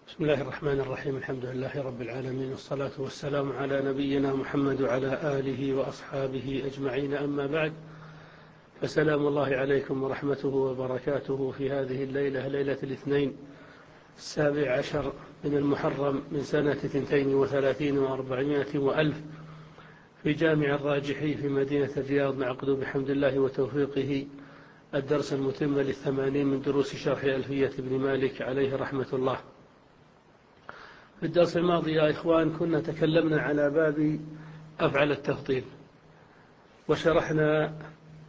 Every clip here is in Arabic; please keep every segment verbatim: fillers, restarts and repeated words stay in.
بسم الله الرحمن الرحيم. الحمد لله رب العالمين، والصلاة والسلام على نبينا محمد وعلى آله وأصحابه أجمعين، أما بعد، فسلام الله عليكم ورحمته وبركاته في هذه الليلة، ليلة الاثنين السابع عشر من المحرم من سنة اثنتين وثلاثين وأربعمائة وألف في جامع الراجحي في مدينة الرياض، نعقد بحمد الله وتوفيقه الدرس المتم للثمانين من دروس شرح ألفية ابن مالك عليه رحمة الله. في الدرس الماضي يا إخوان كنا تكلمنا على باب أفعل التفضيل، وشرحنا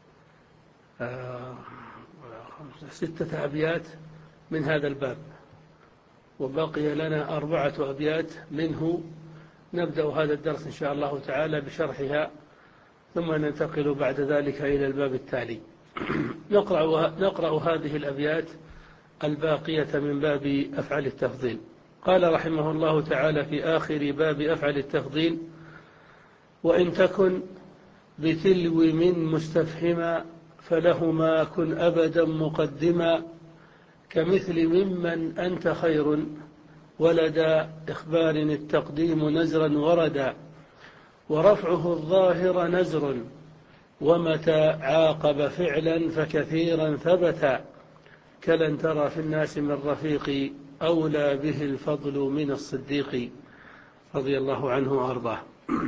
ستة أبيات من هذا الباب، وبقي لنا أربعة أبيات منه نبدأ هذا الدرس إن شاء الله تعالى بشرحها، ثم ننتقل بعد ذلك إلى الباب التالي. نقرأ, نقرأ هذه الأبيات الباقية من باب أفعل التفضيل. قال رحمه الله تعالى في آخر باب أفعل التفضيل: وإن تكن بتلو من مستفهما فلهما كن أبدا مقدما، كمثل ممن أنت خير ولدى إخبار التقديم نزرا وردا، ورفعه الظاهر نزر ومتى عاقب فعلا فكثيرا ثبتا، كلن ترى في الناس من رفيق أولى به الفضل من الصديق، رضي الله عنه وأرضاه.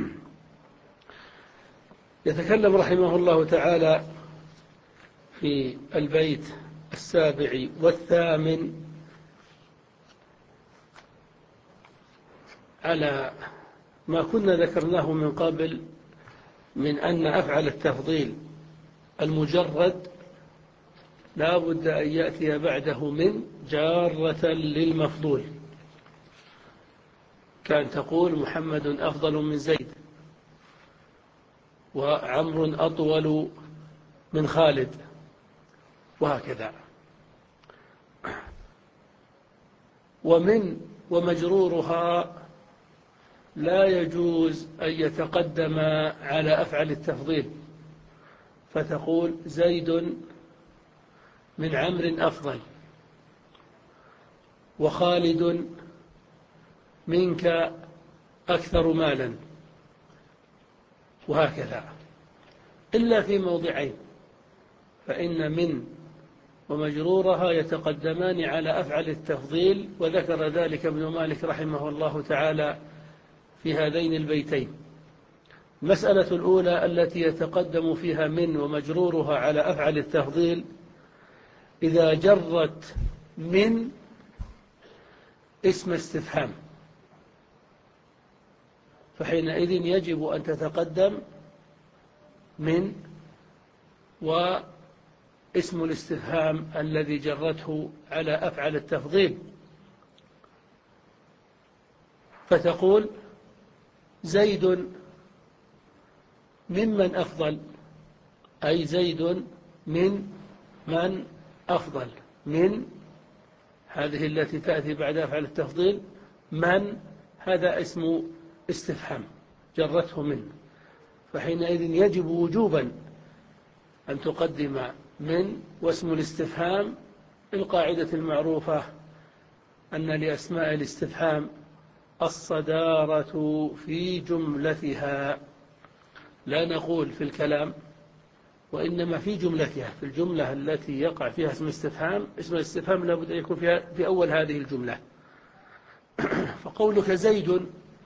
يتكلم رحمه الله تعالى في البيت السابع والثامن على ما كنا ذكرناه من قبل من أن أفعل التفضيل المجرد لا بد أن يأتي بعده من جارة للمفضول، كان تقول محمد أفضل من زيد، وعمر أطول من خالد، وهكذا. ومن ومجرورها لا يجوز أن يتقدم على أفعل التفضيل، فتقول زيد من عمرو أفضل، وخالد منك أكثر مالا، وهكذا، إلا في موضعين، فإن من ومجرورها يتقدمان على أفعل التفضيل، وذكر ذلك ابن مالك رحمه الله تعالى في هذين البيتين. المسألة الأولى التي يتقدم فيها من ومجرورها على أفعل التفضيل إذا جرت من اسم استفهام، فحينئذ يجب أن تتقدم من واسم الاستفهام الذي جرته على أفعل التفضيل، فتقول زيد ممن أفضل، أي زيد من من أفضل. من هذه التي تأتي بعد أفعل التفضيل، من هذا اسم استفهام جرته من، فحينئذ يجب وجوبا أن تقدم من واسم الاستفهام. القاعدة المعروفة أن لأسماء الاستفهام الصدارة في جملتها، لا نقول في الكلام، وإنما في جملتها، في الجملة التي يقع فيها اسم استفهام. اسم الاستفهام لا بد أن يكون فيها في أول هذه الجملة. فقولك زيد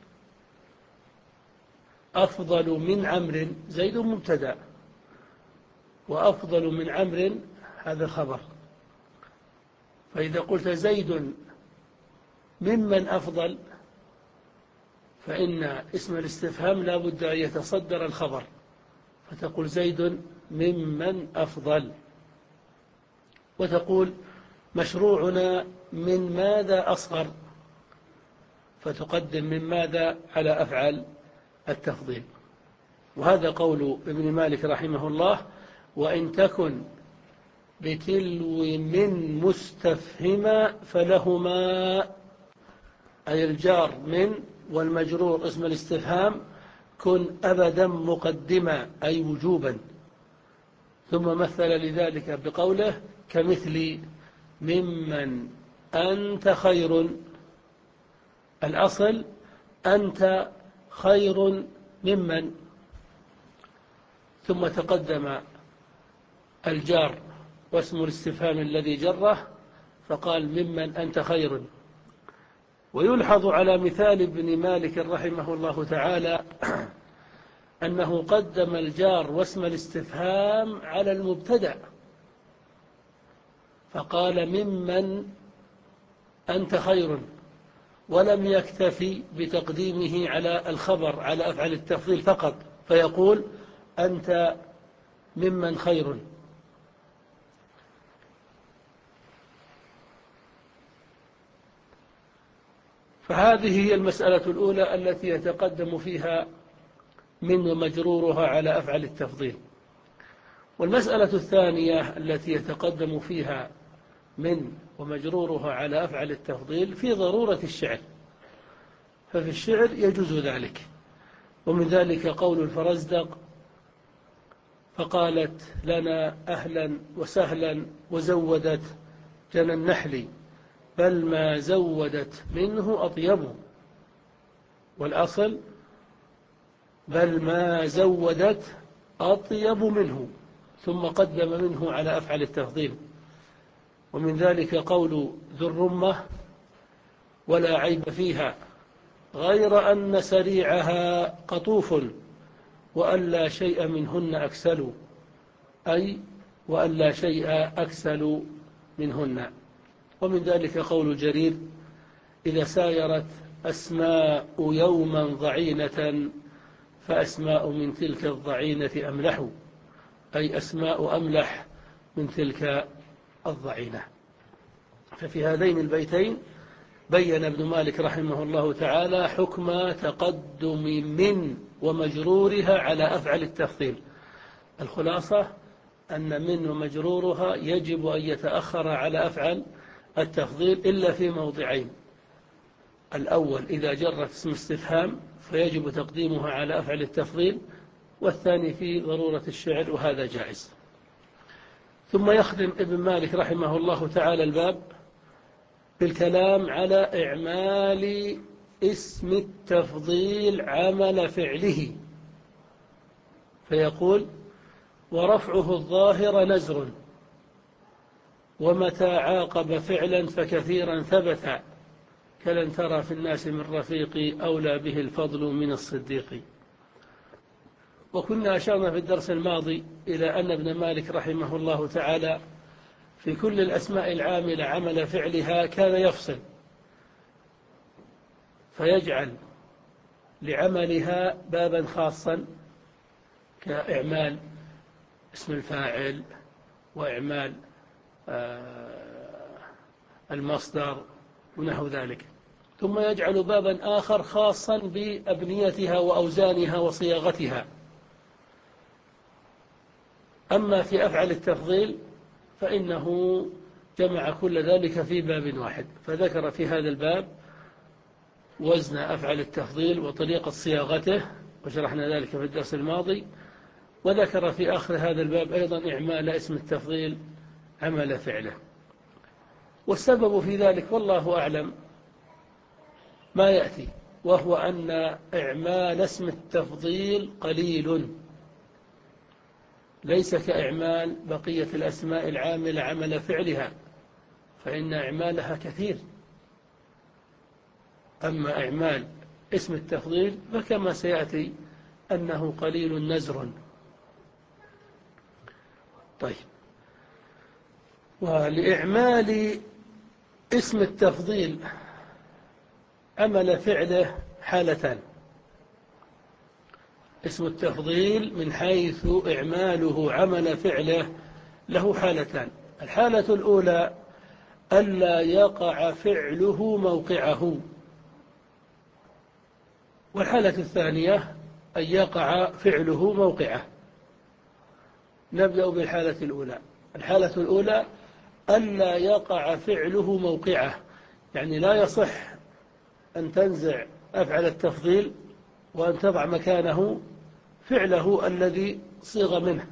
أفضل من عمرو، زيد مبتدأ، وأفضل من عمرو هذا خبر، فإذا قلت زيد ممن أفضل فإن اسم الاستفهام لا بد أن يتصدر الخبر، فتقول زيد ممن أفضل. وتقول مشروعنا من ماذا أصغر، فتقدم من ماذا على أفعل التفضيل. وهذا قول ابن مالك رحمه الله: وإن تكن بتلو من مستفهما فلهما، أي الجار من والمجرور اسم الاستفهام، كن أبدا مقدما، أي وجوبا. ثم مثل لذلك بقوله: كمثل ممن أنت خير الأصل أنت خير ممن، ثم تقدم الجار واسم الاستفهام الذي جره فقال ممن أنت خير. ويلحظ على مثال ابن مالك رحمه الله تعالى أنه قدم الجار واسم الاستفهام على المبتدأ فقال ممن أنت خير، ولم يكتفي بتقديمه على الخبر على أفعل التفضيل فقط فيقول أنت ممن خير. فهذه هي المسألة الأولى التي يتقدم فيها من ومجرورها على أفعل التفضيل. والمسألة الثانية التي يتقدم فيها من ومجرورها على أفعل التفضيل في ضرورة الشعر، ففي الشعر يجوز ذلك، ومن ذلك قول الفرزدق فقالت لنا أهلا وسهلا وزودت جنى النحل بل ما زودت منه أطيب، والأصل بل ما زودت أطيب منه، ثم قدم منه على أفعل التفضيل. ومن ذلك قول ذو الرمة ولا عيب فيها غير أن سريعها قطوف وأن لا شيء منهن أكسل، أي وأن لا شيء أكسل منهن. ومن ذلك قول جرير إذا سايرت أسماء يوما ضعينة فأسماء من تلك الضعينة أملح، أي أسماء أملح من تلك الضعينة. ففي هذين البيتين بين ابن مالك رحمه الله تعالى حكم تقدم من ومجرورها على أفعل التفضيل. الخلاصة أن من ومجرورها يجب أن يتأخر على أفعل التفضيل إلا في موضعين: الأول إذا جرت اسم استفهام فيجب تقديمها على أفعل التفضيل، والثاني في ضرورة الشعر وهذا جائز. ثم يخدم ابن مالك رحمه الله تعالى الباب بالكلام على إعمال اسم التفضيل عمل فعله، فيقول ورفعه الظاهر نزر ومتى عاقب فعلا فكثيرا ثبت كلن ترى في الناس من رفيق أولى به الفضل من الصديق. وكنا أشرنا في الدرس الماضي إلى أن ابن مالك رحمه الله تعالى في كل الأسماء العاملة عمل فعلها كان يفصل فيجعل لعملها بابا خاصا كإعمال اسم الفاعل وإعمال المصدر ونحو ذلك، ثم يجعل بابا آخر خاصا بأبنيتها وأوزانها وصياغتها. أما في أفعل التفضيل فإنه جمع كل ذلك في باب واحد، فذكر في هذا الباب وزن أفعل التفضيل وطريقة صياغته وشرحنا ذلك في الدرس الماضي، وذكر في آخر هذا الباب أيضا إعمال اسم التفضيل عمل فعله. والسبب في ذلك والله أعلم ما يأتي، وهو أن إعمال اسم التفضيل قليل ليس كإعمال بقية الأسماء العاملة عمل فعلها، فإن إعمالها كثير. أما إعمال اسم التفضيل فكما سيأتي أنه قليل نزر. طيب، ولإعمال اسم التفضيل عمل فعله حالتان. اسم التفضيل من حيث إعماله عمل فعله له حالتان: الحالة الأولى ألا يقع فعله موقعه، والحالة الثانية أن يقع فعله موقعه. نبدأ بالحالة الأولى. الحالة الأولى ألا يقع فعله موقعه، يعني لا يصح أن تنزع أفعل التفضيل وأن تضع مكانه فعله الذي صيغ منه.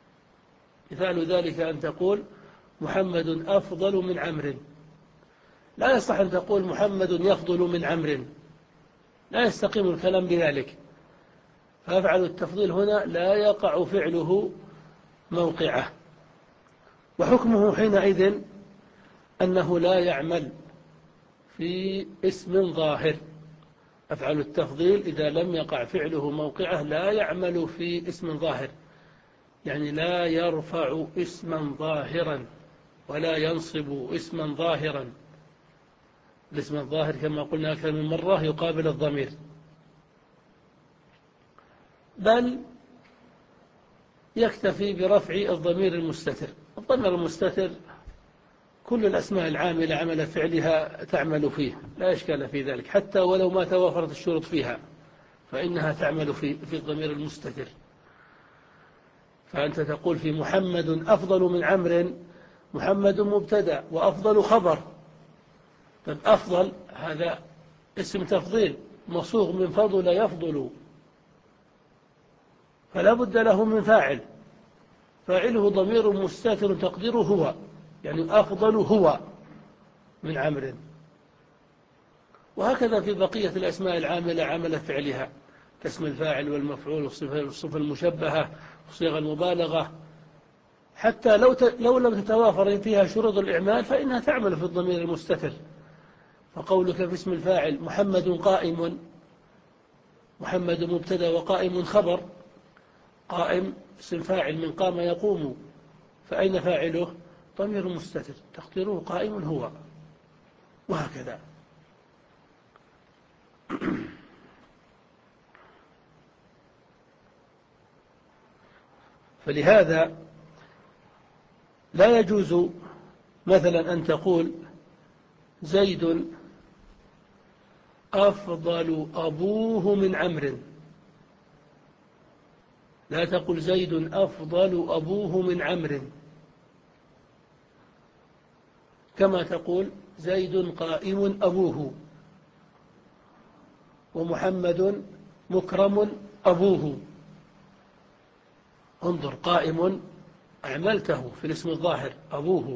مثال ذلك أن تقول محمد أفضل من عمرو، لا يصح أن تقول محمد يفضل من عمرو، لا يستقيم الكلام بذلك. فأفعل التفضيل هنا لا يقع فعله موقعه، وحكمه حينئذ أنه لا يعمل في اسم ظاهر. أفعل التفضيل إذا لم يقع فعله موقعه لا يعمل في اسم ظاهر، يعني لا يرفع اسما ظاهرا ولا ينصب اسما ظاهرا. الاسم الظاهر كما قلنا أكثر من مرة يقابل الضمير، بل يكتفي برفع الضمير المستتر. الضمير المستتر كل الأسماء العاملة عمل فعلها تعمل فيه، لا إشكال في ذلك، حتى ولو ما توافرت الشروط فيها فإنها تعمل في في الضمير المستتر. فأنت تقول في محمد أفضل من عمرو، محمد مبتدأ وأفضل خبر. طيب أفضل هذا اسم تفضيل مصوغ من فضل يفضل، فلا بد له من فاعل، فاعله ضمير مستتر تقديره هو، يعني أفضل هو من عمرو. وهكذا في بقية الأسماء العاملة عمل فعلها كاسم الفاعل والمفعول والصفة المشبهة وصيغ المبالغة، حتى لو لو لم تتوافر فيها شروط الإعمال فإنها تعمل في الضمير المستتر. فقولك في اسم الفاعل محمد قائم، محمد مبتدأ وقائم خبر، قائم اسم فاعل من قام يقوم، فأين فاعله؟ ضمير مستتر تقديره قائم هو، وهكذا. فلهذا لا يجوز مثلا أن تقول زيد أفضل أبوه من عمرو، لا تقل زيد أفضل أبوه من عمرو، كما تقول زيد قائم أبوه ومحمد مكرم أبوه. انظر، قائم أعملته في الاسم الظاهر أبوه،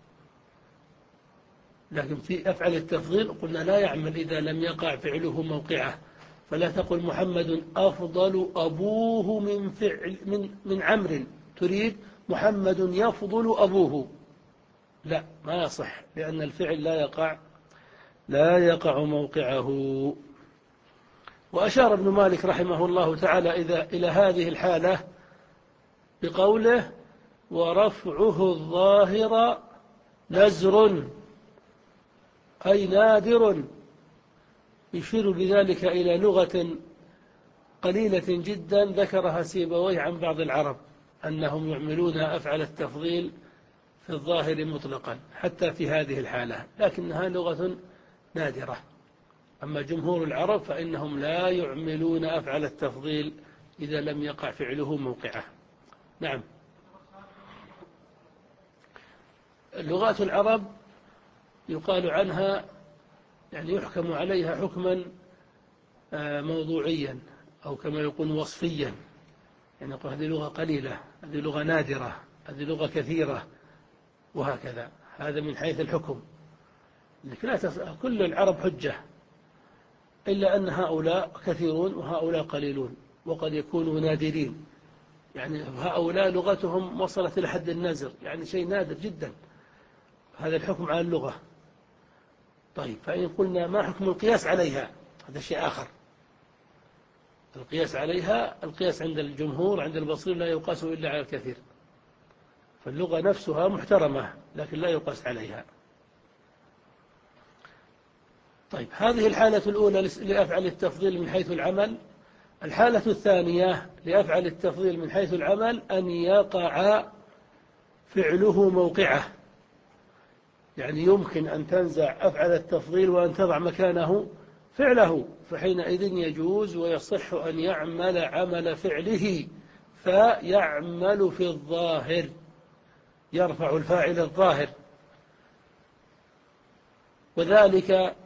لكن في أفعل التفضيل قلنا لا يعمل إذا لم يقع فعله موقعه. فلا تقل محمد أفضل أبوه من فعل من من عمرو، تريد محمد يفضل أبوه، لا، ما يصح، لأن الفعل لا يقع لا يقع موقعه. وأشار ابن مالك رحمه الله تعالى إذا إلى هذه الحالة بقوله ورفعه الظاهر نزر، أي نادر، يشير بذلك إلى لغة قليلة جدا ذكرها سيبويه عن بعض العرب أنهم يعملون أفعل التفضيل في الظاهر مطلقا حتى في هذه الحالة، لكنها لغة نادرة. أما جمهور العرب فإنهم لا يعملون أفعل التفضيل إذا لم يقع فعله موقعه. نعم، لغات العرب يقال عنها يعني يحكم عليها حكما موضوعيا أو كما يقول وصفيا، يعني يقول هذه لغة قليلة، هذه لغة نادرة، هذه لغة كثيرة، وهكذا. هذا من حيث الحكم، لكن لا تص... كل العرب حجة، إلا أن هؤلاء كثيرون وهؤلاء قليلون، وقد يكونوا نادرين، يعني هؤلاء لغتهم وصلت إلى حد النازر، يعني شيء نادر جدا. هذا الحكم على اللغة. طيب، فإن قلنا ما حكم القياس عليها؟ هذا شيء آخر. القياس عليها، القياس عند الجمهور عند البصير لا يقاس إلا على الكثير، فاللغة نفسها محترمة لكن لا يقاس عليها. طيب، هذه الحالة الأولى لأفعل التفضيل من حيث العمل. الحالة الثانية لأفعل التفضيل من حيث العمل أن يقع فعله موقعه، يعني يمكن أن تنزع أفعل التفضيل وأن تضع مكانه فعله، فحينئذ يجوز ويصح أن يعمل عمل فعله، فيعمل في الظاهر، يرفع الفاعل الظاهر، وذلك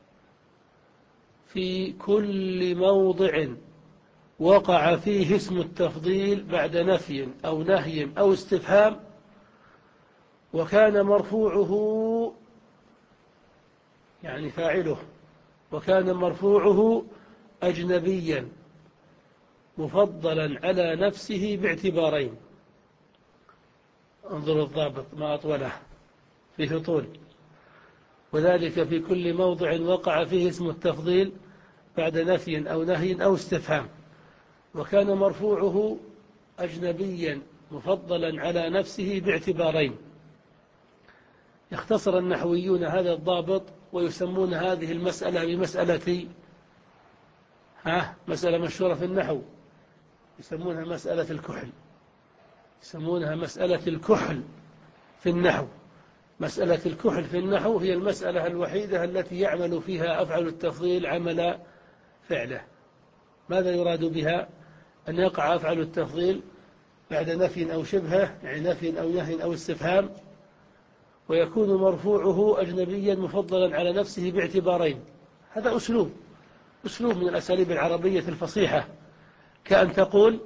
في كل موضع وقع فيه اسم التفضيل بعد نفي أو نهي أو استفهام، وكان مرفوعه يعني فاعله، وكان مرفوعه أجنبيا مفضلا على نفسه باعتبارين. انظروا الضابط ما أطوله، فيه طول. وذلك في كل موضع وقع فيه اسم التفضيل بعد نفي أو نهي أو استفهام. وكان مرفوعه أجنبيا مفضلا على نفسه باعتبارين. يختصر النحويون هذا الضابط ويسمون هذه المسألة بمسألة ها مسألة مشهورة في النحو، يسمونها مسألة الكحل. يسمونها مسألة الكحل في النحو. مسألة الكحل في النحو هي المسألة الوحيدة التي يعمل فيها أفعل التفضيل عمل فعله. ماذا يراد بها؟ أن يقع أفعل التفضيل بعد نفي أو شبهه، يعني نفي أو نهي أو استفهام، ويكون مرفوعه أجنبيا مفضلا على نفسه باعتبارين. هذا أسلوب أسلوب من الأساليب العربية الفصيحة، كأن تقول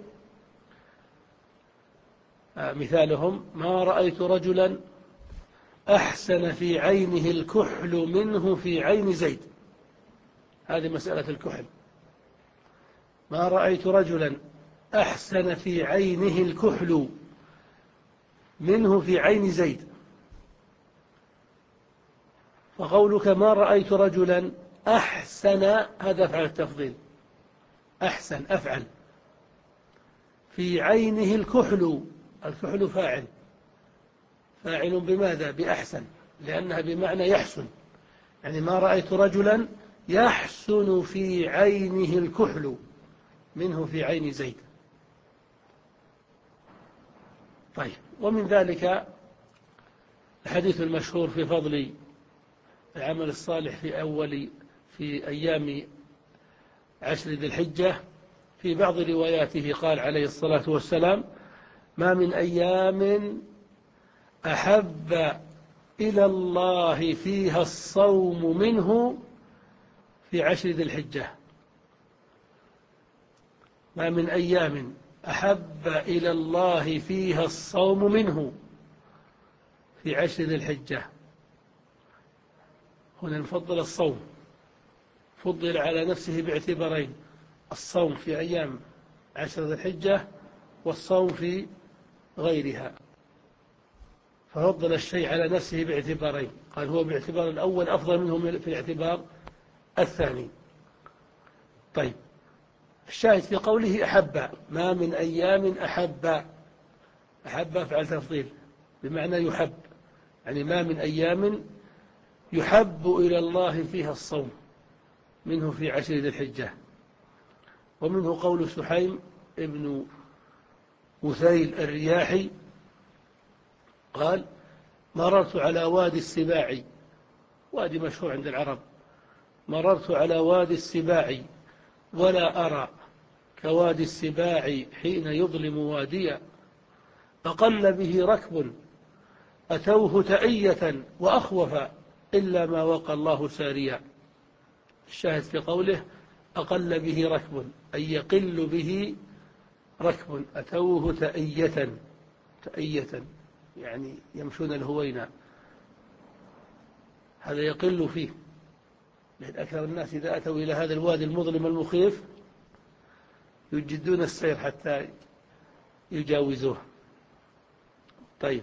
مثالهم: ما رأيت رجلا أحسن في عينه الكحل منه في عين زيد. هذه مسألة الكحل. ما رأيت رجلا أحسن في عينه الكحل منه في عين زيد. وقولك ما رأيت رجلا أحسن، هذا أفعل التفضيل. أحسن أفعل، في عينه الكحل، الكحل فاعل. فاعل بماذا؟ بأحسن، لأنها بمعنى يحسن. يعني ما رأيت رجلا يحسن في عينه الكحل منه في عين زيد. طيب، ومن ذلك الحديث المشهور في فضل العمل الصالح في أول في أيام عشر ذي الحجة. في بعض رواياته قال عليه الصلاة والسلام: ما من أيام أحب إلى الله فيها الصوم منه في عشر ذي الحجة. ما من أيام أحب إلى الله فيها الصوم منه في عشر ذي الحجة. هنا نفضل الصوم، فضل على نفسه باعتبارين: الصوم في أيام عشر ذي الحجة والصوم في غيرها. ففضل الشيء على نفسه باعتبارين، قال هو باعتبار الأول أفضل منه في الاعتبار الثاني. طيب، الشاهد في قوله أحب: ما من أيام أحب. أحب أفعل تفضيل بمعنى يحب، يعني ما من أيام يحب إلى الله فيها الصوم منه في عشر ذي الحجة. ومنه قول سحيم ابن مثيل الرياحي قال: مررت على وادي السباع، وادي مشهور عند العرب، مررت على وادي السباع ولا أرى كوادي السباع حين يظلم واديا، أقل به ركب أتوه تأية وأخوف إلا ما وقى الله ساريا. الشاهد في قوله: أقل به ركب، أي يقل به ركب، أتوه تأية، تأية يعني يمشون الهوينا، هذا يقل فيه. لأن أكثر الناس إذا أتوا إلى هذا الوادي المظلم المخيف يجدون السير حتى يجاوزوه. طيب،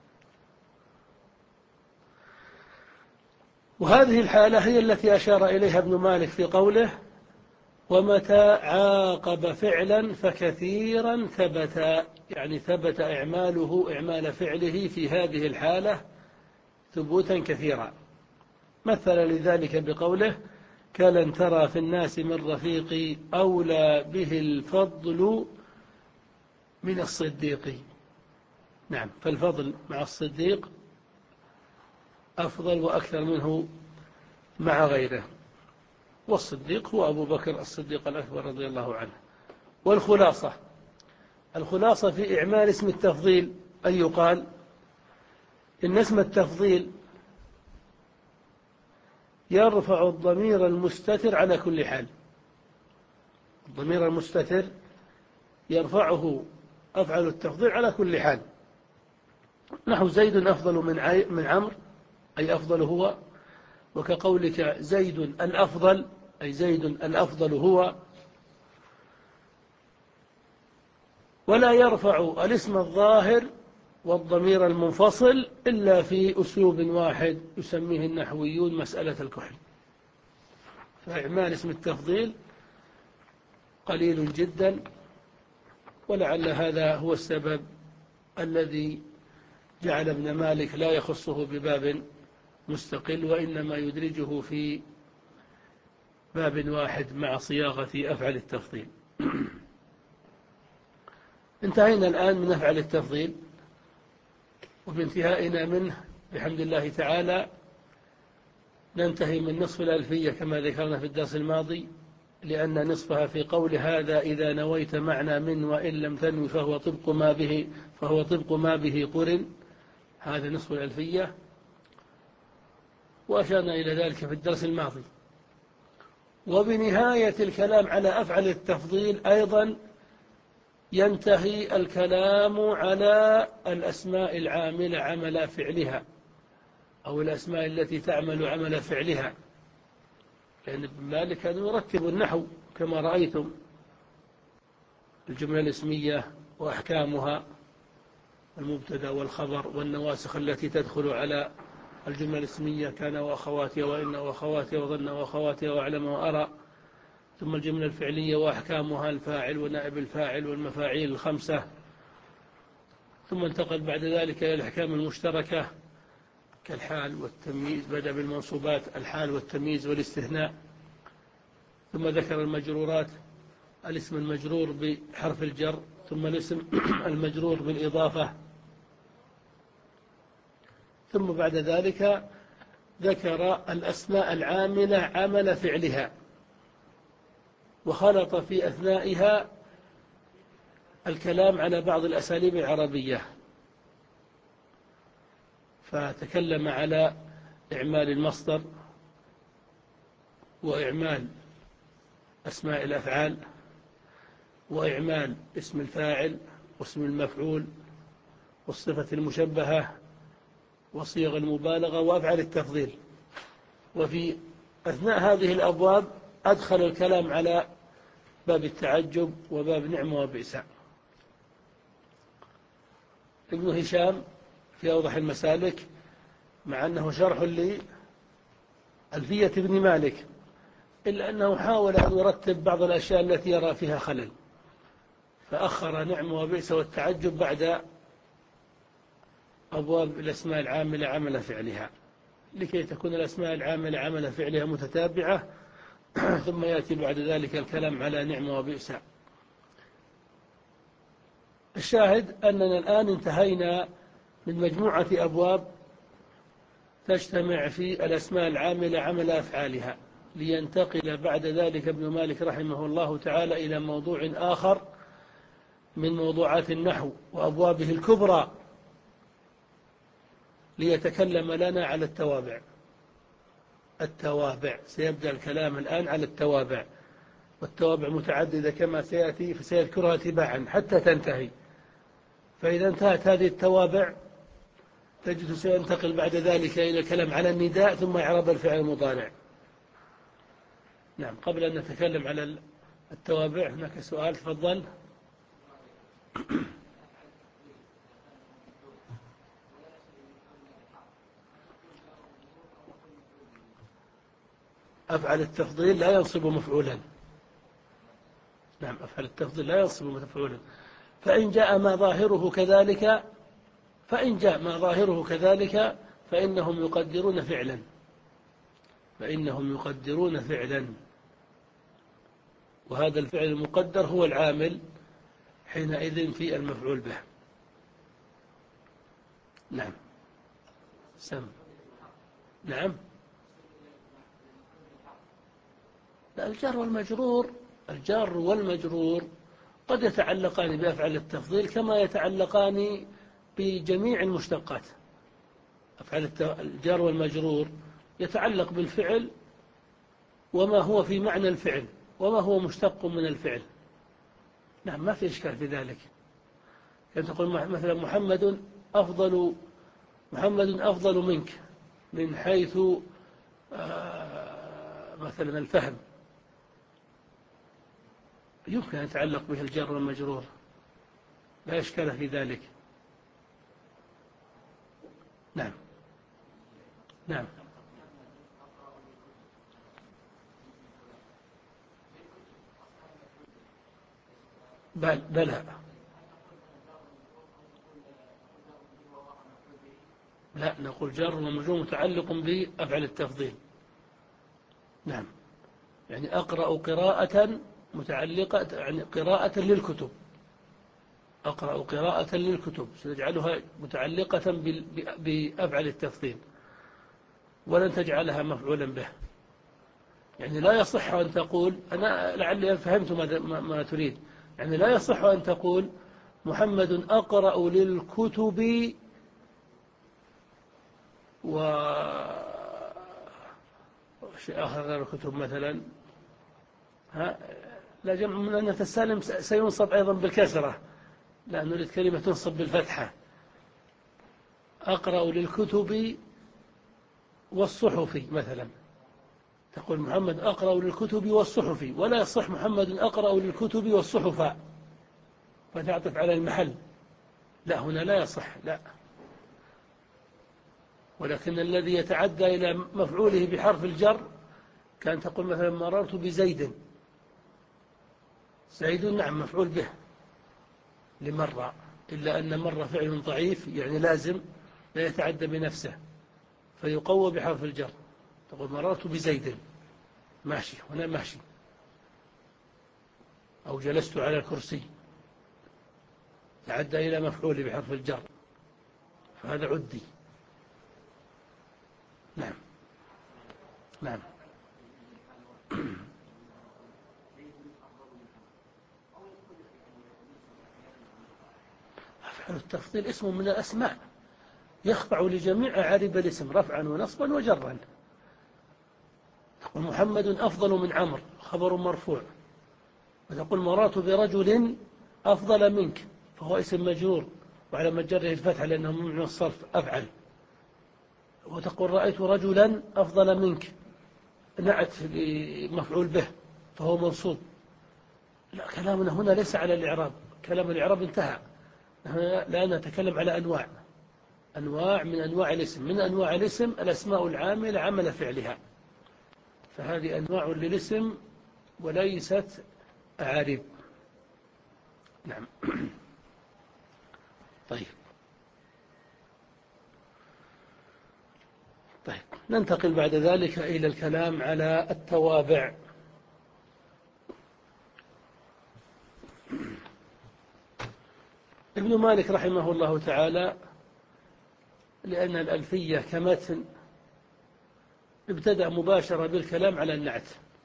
وهذه الحالة هي التي أشار إليها ابن مالك في قوله: ومتى عاقب فعلا فكثيرا ثبت، يعني ثبت إعماله إعمال فعله في هذه الحالة ثبوتا كثيرا. مثل لذلك بقوله: كلن ترى في الناس من رفيق أولى به الفضل من الصديق. نعم، فالفضل مع الصديق أفضل وأكثر منه مع غيره، والصديق هو أبو بكر الصديق الأكبر رضي الله عنه. والخلاصة، الخلاصة في إعمال اسم التفضيل أن يقال إن اسم التفضيل يرفع الضمير المستتر على كل حال. الضمير المستتر يرفعه أفعل التفضيل على كل حال. نحو زيد أفضل من من عمرو، أي أفضل هو وكقولك زيد الأفضل، أي زيد الأفضل هو. ولا يرفع الاسم الظاهر والضمير المنفصل إلا في أسلوب واحد يسميه النحويون مسألة الكحل. فإعمال اسم التفضيل قليل جدا، ولعل هذا هو السبب الذي جعل ابن مالك لا يخصه بباب مستقل، وإنما يدرجه في باب واحد مع صياغة أفعل التفضيل. انتهينا الآن من أفعل التفضيل، وبانتهائنا منه بحمد الله تعالى ننتهي من نصف الألفية كما ذكرنا في الدرس الماضي، لأن نصفها في قول هذا إذا نويت معنى من وإن لم تنوي فهو طبق ما به فهو طبق ما به قرن. هذا نصف الألفية، وأشرنا إلى ذلك في الدرس الماضي. وبنهاية الكلام على أفعل التفضيل أيضا ينتهي الكلام على الأسماء العاملة عمل فعلها، أو الأسماء التي تعمل عمل فعلها، لأن ابن مالك كان يرتب النحو كما رأيتم: الجملة الاسمية وأحكامها، المبتدأ والخبر والنواسخ التي تدخل على الجملة الاسمية، كان وأخواتها وإن وأخواتها وظن وأخواتها وأعلم وأرى. ثم الجملة الفعلية وأحكامها، الفاعل ونائب الفاعل والمفاعيل الخمسة. ثم انتقل بعد ذلك إلى الأحكام المشتركة كالحال والتمييز، بدأ بالمنصوبات الحال والتمييز والاستثناء. ثم ذكر المجرورات: الاسم المجرور بحرف الجر، ثم الاسم المجرور بالإضافة. ثم بعد ذلك ذكر الأسماء العاملة عمل فعلها، وخلط في أثنائها الكلام على بعض الأساليب العربية، فتكلم على إعمال المصدر، وإعمال أسماء الأفعال، وإعمال اسم الفاعل واسم المفعول والصفة المشبهة وصيغ المبالغة وأفعال التفضيل. وفي أثناء هذه الأبواب أدخل الكلام على باب التعجب وباب نعم وبئس. ابن هشام في أوضح المسالك، مع أنه شرح لألفية ابن مالك، إلا أنه حاول أن يرتب بعض الأشياء التي يرى فيها خلل، فأخر نعم وبئس والتعجب بعد أبواب الأسماء العاملة عمل فعلها، لكي تكون الأسماء العاملة عمل فعلها متتابعة. ثم يأتي بعد ذلك الكلام على نعم وبئس. الشاهد أننا الآن انتهينا من مجموعة أبواب تجتمع في الأسماء العاملة عمل أفعالها، لينتقل بعد ذلك ابن مالك رحمه الله تعالى إلى موضوع آخر من موضوعات النحو وأبوابه الكبرى، ليتكلم لنا على التوابع. التوابع سيبدأ الكلام الآن على التوابع، والتوابع متعددة كما سيأتي، فسيذكرها تباعا حتى تنتهي. فإذا انتهت هذه التوابع تجد سينتقل بعد ذلك إلى الكلام على النداء، ثم إعراب الفعل المضارع. نعم، قبل أن نتكلم على التوابع هناك سؤال، تفضل. أفعل التفضيل لا ينصب مفعولا. نعم، أفعل التفضيل لا ينصب مفعولا. فإن جاء ما ظاهره كذلك فإن جاء ما ظاهره كذلك فإنهم يقدرون فعلا فإنهم يقدرون فعلا وهذا الفعل المقدر هو العامل حينئذ في المفعول به. نعم، سم. نعم، الجار والمجرور الجار والمجرور قد يتعلقان بأفعال التفضيل كما يتعلقان بجميع المشتقات. أفعال الجار والمجرور يتعلق بالفعل وما هو في معنى الفعل وما هو مشتق من الفعل. نعم، ما في إشكال في ذلك. كان تقول مثلا محمد أفضل محمد أفضل منك من حيث مثلا الفهم يمكن أن يتعلق به الجر والمجرور، لا إشكال في ذلك. نعم نعم بل بلى لا، نقول جر ومجرور متعلق بأفعل التفضيل. نعم، يعني أقرأ قراءة متعلقة، يعني قراءة للكتب، أقرأ قراءة للكتب سنجعلها متعلقة بأفعل التفضيل ولن تجعلها مفعولا به. يعني لا يصح أن تقول، أنا لعلي فهمت ما تريد، يعني لا يصح أن تقول محمد أقرأ للكتب و شيء آخر غير الكتب مثلا، ها لا، جمع من أن السالم سينصب أيضا بالكسرة، لا نريد كلمة تنصب بالفتحة. أقرأ للكتب والصحف مثلا، تقول محمد أقرأ للكتب والصحف، ولا يصح محمد أقرأ للكتب والصحف فتعطف على المحل، لا هنا لا يصح، لا. ولكن الذي يتعدى إلى مفعوله بحرف الجر كان تقول مثلا مررت بزيد، زيد نعم مفعول به لمرة، إلا أن مرة فعل ضعيف يعني لازم لا يتعدى بنفسه فيقوى بحرف الجر، تقول مررت بزيد ماشي، هنا ماشي، أو جلست على الكرسي تعدى إلى مفعول بحرف الجر فهذا عدي. نعم نعم أفعل التفضيل اسم من الأسماء يخضع لجميع أعارب الاسم رفعا ونصبا وجرا. تقول محمد أفضل من عمرو خبر مرفوع، وتقول مررت برجل أفضل منك فهو اسم مجرور وعلى مجره الفتح لأنه من الصرف أفعل. وتقول رأيت رجلا أفضل منك نعت مفعول به فهو منصوب. لا، كلامنا هنا ليس على الإعراب، كلام الإعراب انتهى، لا نتكلم على أنواع أنواع من أنواع الاسم، من أنواع الاسم الأسماء العاملة عمل فعلها، فهذه أنواع للاسم وليست أعارب. نعم طيب طيب ننتقل بعد ذلك إلى الكلام على التوابع. ابن مالك رحمه الله تعالى لأن الألفية كمتن ابتدأ مباشرة بالكلام على النعت،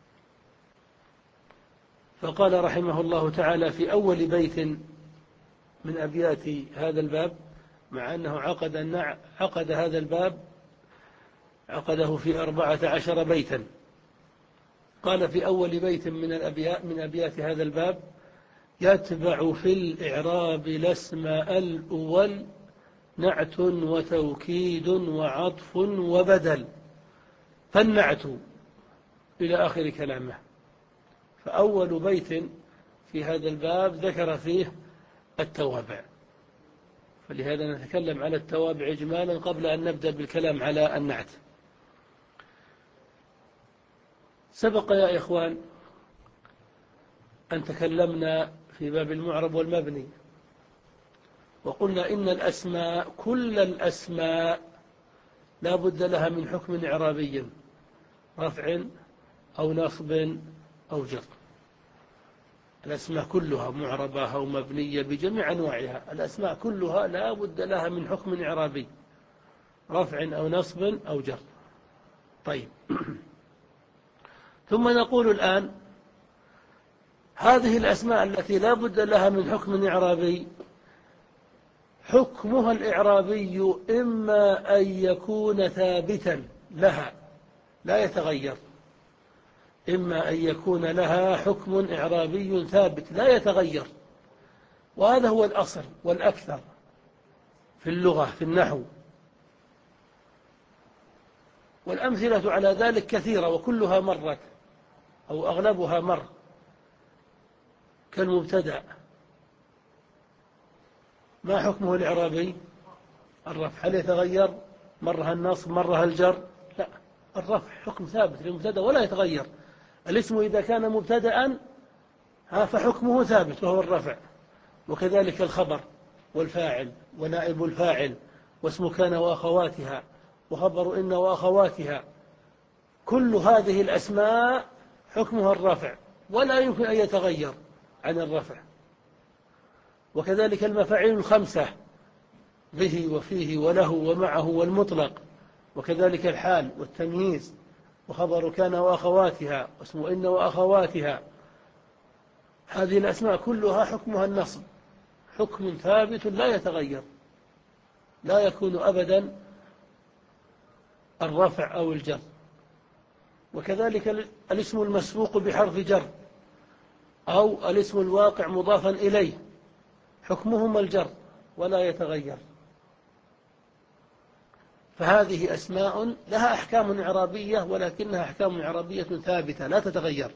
فقال رحمه الله تعالى في أول بيت من أبيات هذا الباب، مع أنه عقد, النع... عقد هذا الباب عقده في أربعة عشر بيتا، قال في أول بيت من الأبيات من أبيات هذا الباب: يتبع في الإعراب الاسم الأول نعت وتوكيد وعطف وبدل، فالنعت إلى آخر كلامه. فأول بيت في هذا الباب ذكر فيه التوابع، فلهذا نتكلم على التوابع إجمالا قبل أن نبدأ بالكلام على النعت. سبق يا إخوان أن تكلمنا في باب المعرب والمبني، وقلنا إن الأسماء كل الأسماء لا بد لها من حكم إعرابي، رفع أو نصب أو جر. الأسماء كلها معربة أو مبنية بجميع أنواعها، الأسماء كلها لا بد لها من حكم إعرابي، رفع أو نصب أو جر. طيب ثم نقول الآن هذه الأسماء التي لا بد لها من حكم إعرابي حكمها الإعرابي إما أن يكون ثابتا لها لا يتغير، إما أن يكون لها حكم إعرابي ثابت لا يتغير، وهذا هو الأصل والأكثر في اللغة في النحو. والأمثلة على ذلك كثيرة وكلها مرت أو أغلبها مر، كالمبتدأ ما حكمه الإعرابي؟ الرفع. هل يتغير مرها النصب مرها الجر؟ لا، الرفع حكم ثابت للمبتدأ ولا يتغير. الاسم إذا كان مبتدأ فحكمه ثابت وهو الرفع، وكذلك الخبر والفاعل ونائب الفاعل واسم كان وأخواتها وخبر إن وأخواتها، كل هذه الأسماء حكمها الرفع ولا يمكن أن يتغير عن الرفع. وكذلك المفاعيل الخمسة به وفيه وله ومعه والمطلق، وكذلك الحال والتمييز وخبر كان وأخواتها واسم إن وأخواتها، هذه الأسماء كلها حكمها النصب، حكم ثابت لا يتغير، لا يكون أبدا الرفع أو الجر. وكذلك الاسم المسبوق بحرف جر أو الاسم الواقع مضافا إليه حكمهما الجر ولا يتغير. فهذه أسماء لها أحكام إعرابية، ولكنها أحكام إعرابية ثابتة لا تتغير.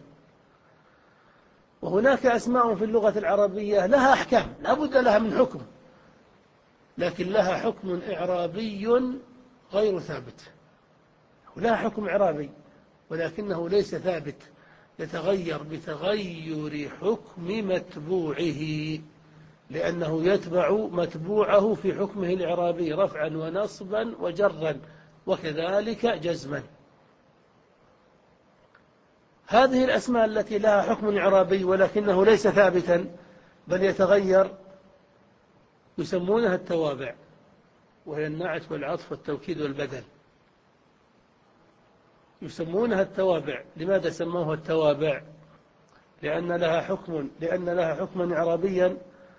وهناك أسماء في اللغة العربية لها أحكام لا بد لها من حكم، لكن لها حكم إعرابي غير ثابت. لها حكم إعرابي ولكنه ليس ثابت، يتغير بتغير حكم متبوعه، لأنه يتبع متبوعه في حكمه الإعرابي رفعا ونصبا وجرا وكذلك جزما. هذه الأسماء التي لها حكم إعرابي ولكنه ليس ثابتا بل يتغير يسمونها التوابع، وهي النعت والعطف والتوكيد والبدل. يسمونها التوابع. لماذا سموها التوابع؟ لأن لها حكم لأن لها حكما إعرابيا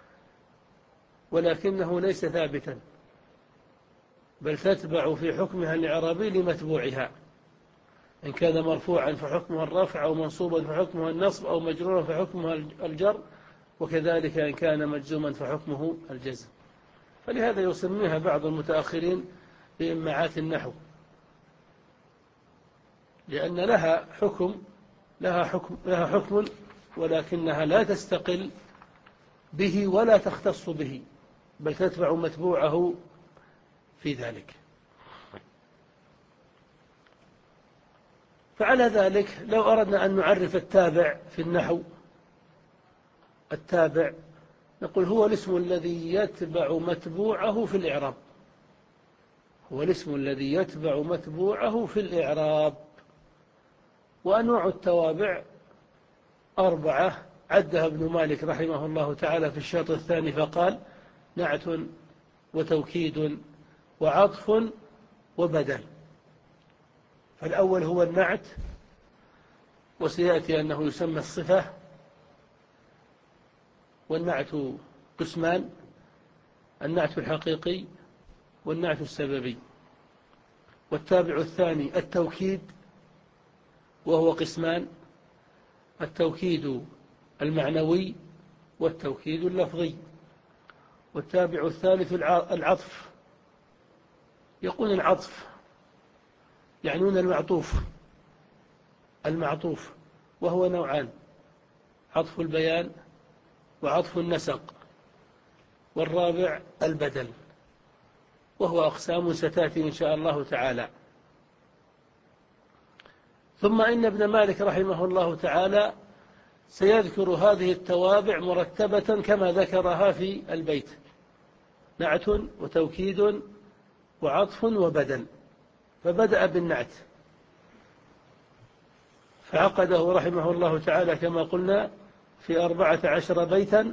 ولكنه ليس ثابتا، بل تتبع في حكمها الإعرابي لمتبوعها، إن كان مرفوعا فحكمها الرفع، أو منصوبا فحكمها النصب، أو مجرورا فحكمها الجر، وكذلك إن كان مجزوما فحكمه الجزم. فلهذا يسميها بعض المتأخرين بإماعات النحو، لأن لها حكم لها حكم لها حكم ولكنها لا تستقل به ولا تختص به، بل تتبع متبوعه في ذلك. فعلى ذلك لو أردنا أن نعرف التابع في النحو، التابع نقول هو الاسم الذي يتبع متبوعه في الإعراب، هو الاسم الذي يتبع متبوعه في الإعراب. وأنواع التوابع أربعة عدها ابن مالك رحمه الله تعالى في الشرط الثاني فقال: نعت وتوكيد وعطف وبدل. فالأول هو النعت، وسيأتي أنه يسمى الصفة. والنعت قسمان: النعت الحقيقي والنعت السببي. والتابع الثاني التوكيد، وهو قسمان: التوكيد المعنوي والتوكيد اللفظي. والتابع الثالث العطف. يقول العطف يعنون المعطوف المعطوف وهو نوعان: عطف البيان وعطف النسق. والرابع البدل، وهو أقسام ستأتي إن شاء الله تعالى. ثم إن ابن مالك رحمه الله تعالى سيذكر هذه التوابع مرتبة كما ذكرها في البيت: نعت وتوكيد وعطف وبدل. فبدأ بالنعت فعقده رحمه الله تعالى كما قلنا في أربعة عشر بيتا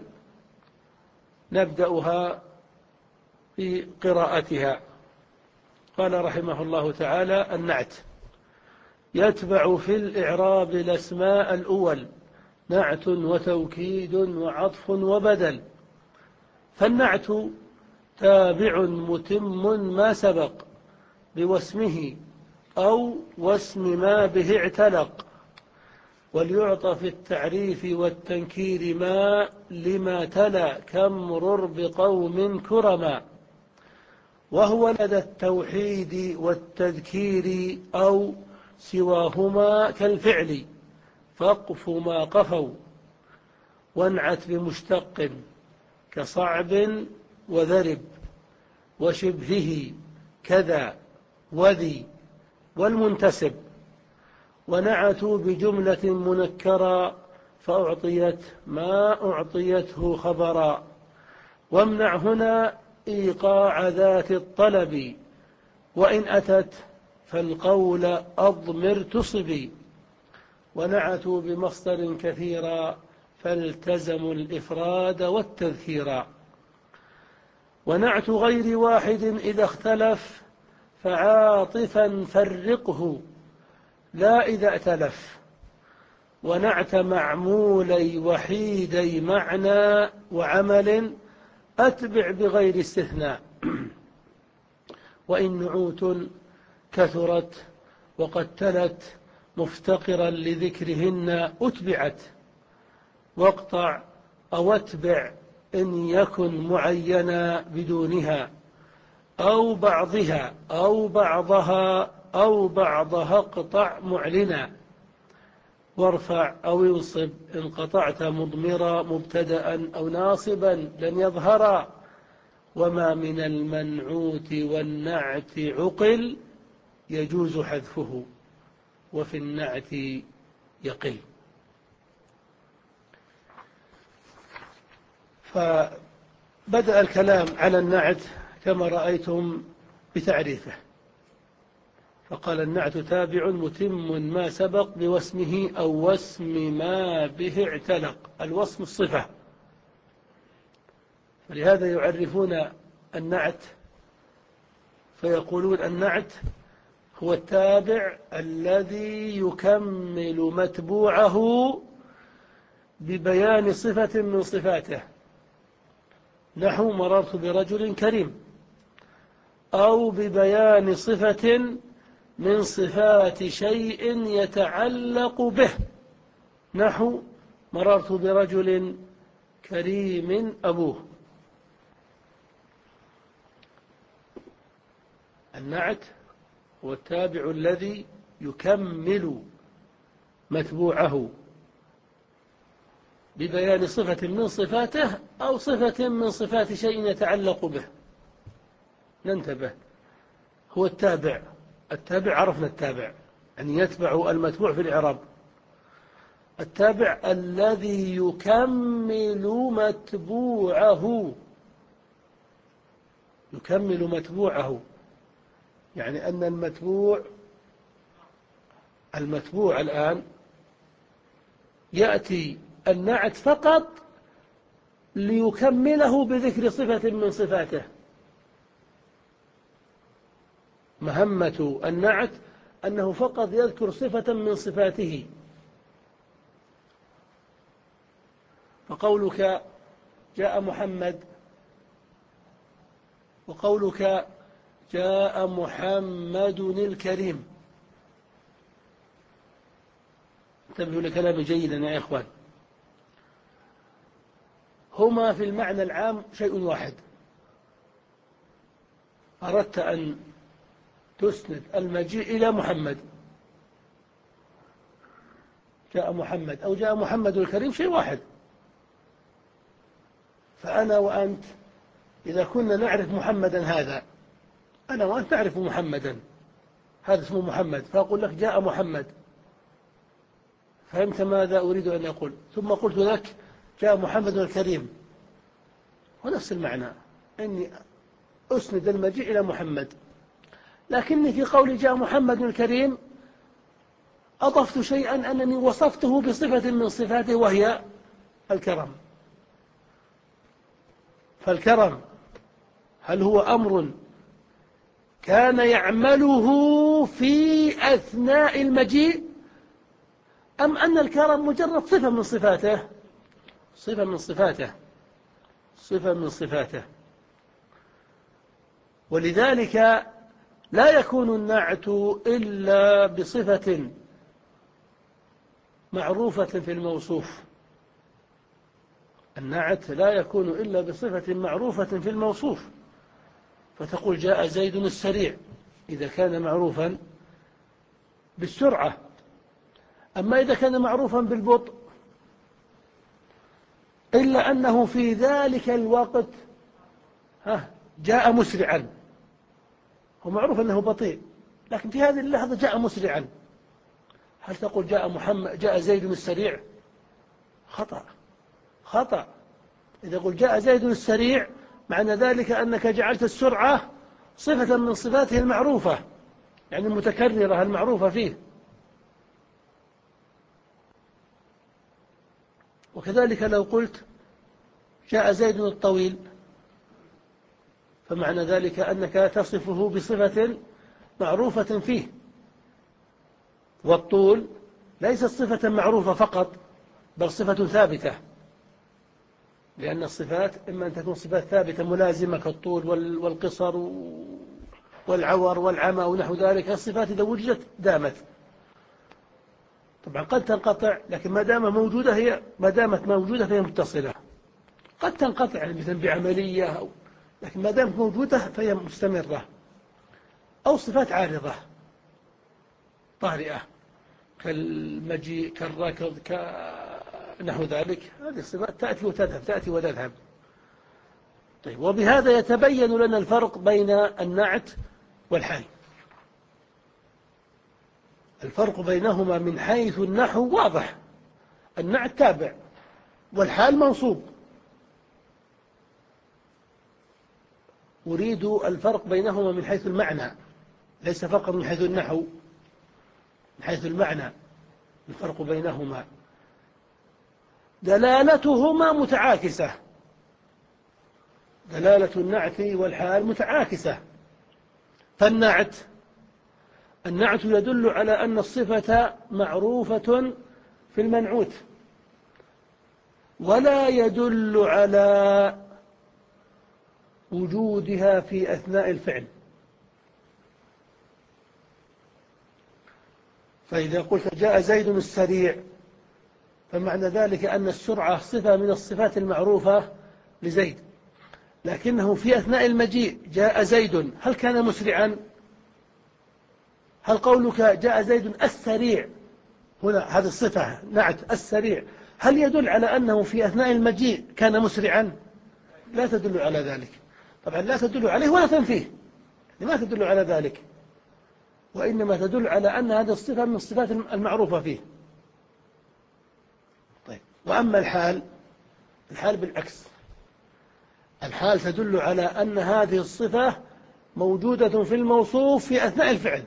نبدأها في قراءتها. قال رحمه الله تعالى: النعت يتبع في الإعراب الأسماء الأول نعت وتوكيد وعطف وبدل. فالنعت تابع متم ما سبق بواسمه أو واسم ما به اعتلق، وليعطى في التعريف والتنكير ما لما تلا كامرر بقوم كرما. وهو لدى التوحيد والتذكير أو سواهما كالفعل، فاقف ما قفوا، وانعت بمشتق كصعب وذرب، وشبهه كذا وذي، والمنتسب. ونعتوا بجملة منكرا فأعطيت ما أعطيته خبرا. وامنع هنا إيقاع ذات الطلب، وإن أتت فالقول أضمر تصبي. ونعتوا بمصدر كثيرا فالتزموا الإفراد والتذكيرا. ونعت غير واحد إذا اختلف فعاطفا فرقه لا إذا ائتلف. ونعت معمولي وحيدي معنى وعمل أتبع بغير استثناء. وإن نعوت كثرت وقد تلت مفتقرا لذكرهن أتبعت. واقطع أو اتبع إن يكن معينا بدونها، أو بعضها أو بعضها أو بعضها اقطع معلنا. وارفع أو ينصب إن قطعت مضمرا مبتدأ أو ناصبا لن يظهرا. وما من المنعوت والنعت عقل يجوز حذفه، وفي النعت يقل. فبدأ الكلام على النعت كما رأيتم بتعريفه، فقال النعت تابع متم ما سبق بواسمه أو واسم ما به اعتلق. الوصم الصفة، فلهذا يعرفون النعت فيقولون النعت هو التابع الذي يكمل متبوعه ببيان صفة من صفاته، نحو مررت برجل كريم، أو ببيان صفة من صفات شيء يتعلق به، نحو مررت برجل كريم أبوه. النعت هو التابع الذي يكمل متبوعه ببيان صفة من صفاته أو صفة من صفات شيء يتعلق به. ننتبه، هو التابع. التابع عرفنا التابع أن يتبع المتبوع في الإعراب. التابع الذي يكمل متبوعه، يكمل متبوعه يعني أن المتبوع المتبوع الآن يأتي النعت فقط ليكمله بذكر صفة من صفاته. مهمة النعت أنه فقط يذكر صفة من صفاته. فقولك جاء محمد وقولك جاء محمد الكريم، انتبهوا لكلامي جيدا يا إخوان، هما في المعنى العام شيء واحد. أردت أن تسند المجيء إلى محمد، جاء محمد أو جاء محمد الكريم شيء واحد. فأنا وأنت إذا كنا نعرف محمدا هذا، أنا وأنت نعرف محمدا هذا اسمه محمد، فأقول لك جاء محمد، فهمت ماذا أريد أن أقول؟ ثم قلت لك جاء محمد الكريم، ونفس المعنى أني أسند المجيء إلى محمد. لكني في قولي جاء محمد الكريم أضفت شيئا أنني وصفته بصفة من صفاته وهي الكرم. فالكرم هل هو أمر كان يعمله في أثناء المجيء، أم أن الكرم مجرد صفة من صفاته؟ صفة من صفاته صفة من صفاته. ولذلك لا يكون النعت إلا بصفة معروفة في الموصوف. النعت لا يكون إلا بصفة معروفة في الموصوف. فتقول جاء زيد السريع إذا كان معروفا بالسرعة. أما إذا كان معروفا بالبطء إلا أنه في ذلك الوقت ها جاء مسرعا، هو معروف أنه بطيء لكن في هذه اللحظة جاء مسرعا، هل تقول جاء محمد جاء زيد السريع؟ خطأ خطأ. إذا قلت جاء زيد السريع معنى ذلك أنك جعلت السرعة صفة من صفاته المعروفة، يعني المتكررة المعروفة فيه. وكذلك لو قلت جاء زيد الطويل فمعنى ذلك أنك تصفه بصفة معروفة فيه، والطول ليست صفة معروفة فقط بل صفة ثابتة، لأن الصفات إما أن تكون صفات ثابتة ملازمة كالطول والقصر والعور والعمى ونحو ذلك. الصفات إذا وجدت دامت، طبعا قد تنقطع لكن ما دام موجودة هي ما دامت موجودة فهي متصلة. قد تنقطع مثلا بعملية أو لكن ما دامت موجودة فهي مستمرة. أو صفات عارضة طارئة كالمجيء كالركض نحو ذلك، هذه الصفات تأتي وتذهب تأتي وتذهب. طيب، وبهذا يتبين لنا الفرق بين النعت والحال. الفرق بينهما من حيث النحو واضح، النعت تابع والحال منصوب. أريد الفرق بينهما من حيث المعنى، ليس فقط من حيث النحو، من حيث المعنى الفرق بينهما. دلالتهما متعاكسة، دلالة النعت والحال متعاكسة. فالنعت النعت يدل على أن الصفة معروفة في المنعوت، ولا يدل على وجودها في أثناء الفعل. فإذا قلت جاء زيد السريع فمعنى ذلك أن السرعة صفة من الصفات المعروفة لزيد، لكنه في أثناء المجيء جاء زيد، هل كان مسرعا؟ هل قولك جاء زيد السريع هنا هذه الصفة نعت السريع هل يدل على أنه في أثناء المجيء كان مسرعا؟ لا تدل على ذلك. طبعا لا تدل عليه ولا تنفيه، ما تدل على ذلك، وإنما تدل على أن هذه الصفة من الصفات المعروفة فيه. طيب، وأما الحال الحال بالعكس، الحال تدل على أن هذه الصفة موجودة في الموصوف في أثناء الفعل،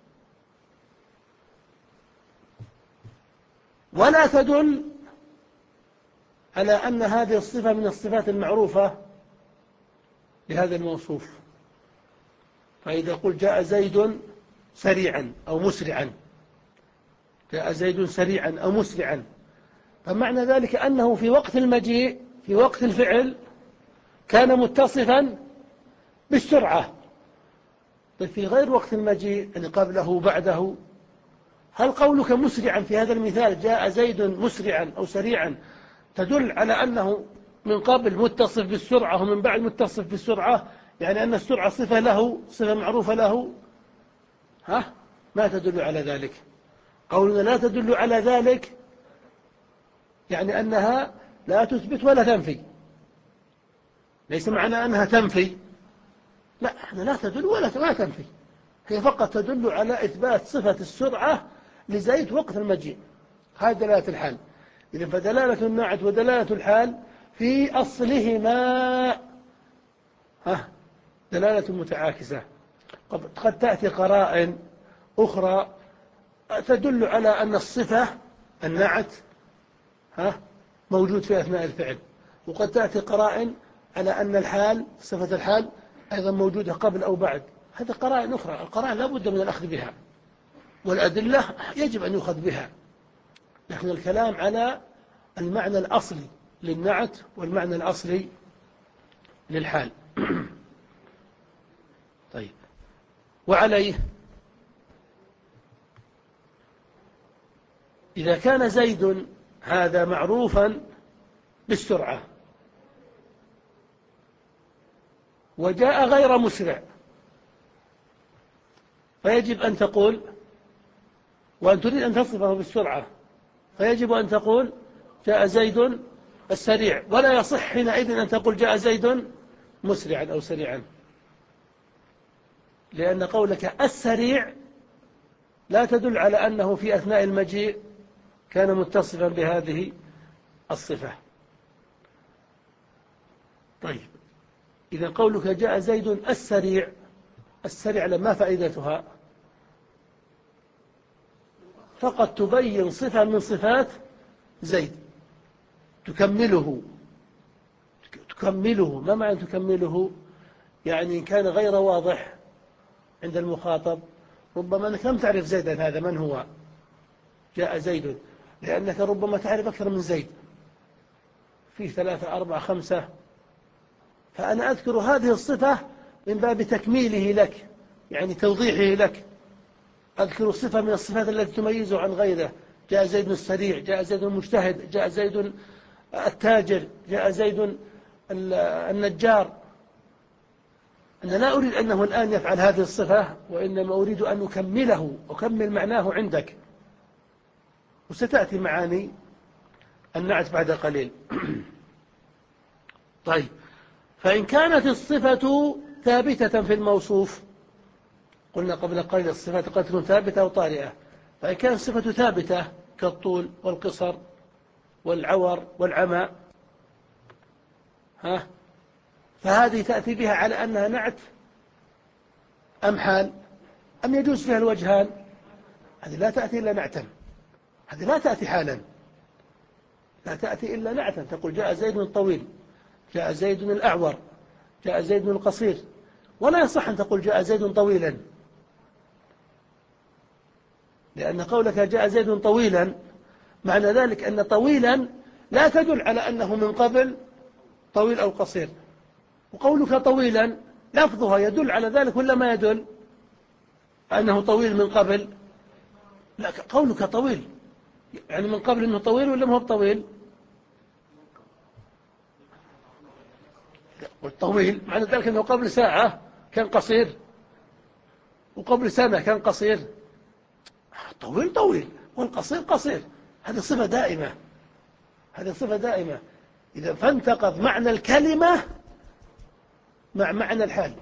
ولا تدل على أن هذه الصفة من الصفات المعروفة لهذا الموصوف. فإذا قلت جاء زيد سريعا أو مسرعا، جاء زيد سريعا أو مسرعا، فمعنى ذلك أنه في وقت المجيء في وقت الفعل كان متصفا بالسرعة. طيب، في غير وقت المجيء يعني قبله وبعده، هل قولك مسرعا في هذا المثال جاء زيد مسرعا أو سريعا تدل على أنه من قبل متصف بالسرعة ومن بعد متصف بالسرعة، يعني أن السرعة صفة له صفة معروفة له؟ ها؟ ما تدل على ذلك. قولنا لا تدل على ذلك يعني أنها لا تثبت ولا تنفي، ليس معنى أنها تنفي، لا، احنا لا تدل ولا ما تنفي، هي فقط تدل على إثبات صفة السرعة لزيد وقت المجيء. هذه دلالة الحال. إذن فدلالة النعت ودلالة الحال في أصلهما ها دلالة متعاكسة. قد تأتي قرائن أخرى تدل على أن الصفة النعت ها موجود في أثناء الفعل، وقد تأتي قرائن على أن الحال صفة الحال أيضا موجودة قبل أو بعد. هذه قرائن أخرى، القرائن لا بد من الأخذ بها، والأدلة يجب أن يؤخذ بها، لكن الكلام على المعنى الأصلي للنعت والمعنى الأصلي للحال. طيب، وعليه إذا كان زيد هذا معروفا بالسرعة، وجاء غير مسرع، فيجب أن تقول، وأن تريد أن تصفه بالسرعة، فيجب أن تقول جاء زيد السريع، ولا يصح حينئذ أن تقول جاء زيد مسرعا أو سريعا، لأن قولك السريع لا تدل على أنه في أثناء المجيء كان متصفا بهذه الصفة. طيب، إذا قولك جاء زيد السريع، السريع ما فائدتها؟ فقط تبين صفة من صفات زيد، تكمله تكمله ما معنى تكمله؟ يعني إن كان غير واضح عند المخاطب، ربما أنك لم تعرف زيدا هذا من هو، جاء زيد، لأنك ربما تعرف أكثر من زيد، في ثلاثة أربعة خمسة، فأنا أذكر هذه الصفة من باب تكميله لك، يعني توضيحه لك، أذكر صفة من الصفات التي تميزه عن غيره، جاء زيد السريع، جاء زيد المجتهد، جاء زيد التاجر، جاء زيد النجار. أنا لا أريد أنه الآن يفعل هذه الصفة، وإنما أريد أن أكمله، أكمل معناه عندك، وستأتي معاني النعت بعد قليل. طيب، فإن كانت الصفة ثابتة في الموصوف، قلنا قبل قليل الصفات قد تكون ثابتة أو طارئة، فإن كانت الصفة ثابتة كالطول والقصر والعور والعمى، ها، فهذه تأتي بها على أنها نعت أم حال، أم يجوز فيها الوجهان؟ هذه لا تأتي إلا نعتا، هذه لا تأتي حالا، لا تأتي إلا نعتا، تقول جاء زيد الطويل، جاء زيد الأعور، جاء زيد القصير، ولا يصح أن تقول جاء زيد طويلا، لأن قولك جاء زيد طويلا معنى ذلك أن طويلا لا تدل على أنه من قبل طويل أو قصير، وقولك طويلا لفظها يدل على ذلك ولا ما يدل أنه طويل من قبل؟ لا، قولك طويل يعني من قبل أنه طويل ولا ما هو طويل؟ والطويل معنى ذلك أنه قبل ساعة كان قصير، وقبل سنة كان قصير. طويل طويل والقصير قصير، هذه صفة دائمة، هذه صفة دائمة. إذا فانتقض معنى الكلمة مع معنى الحال.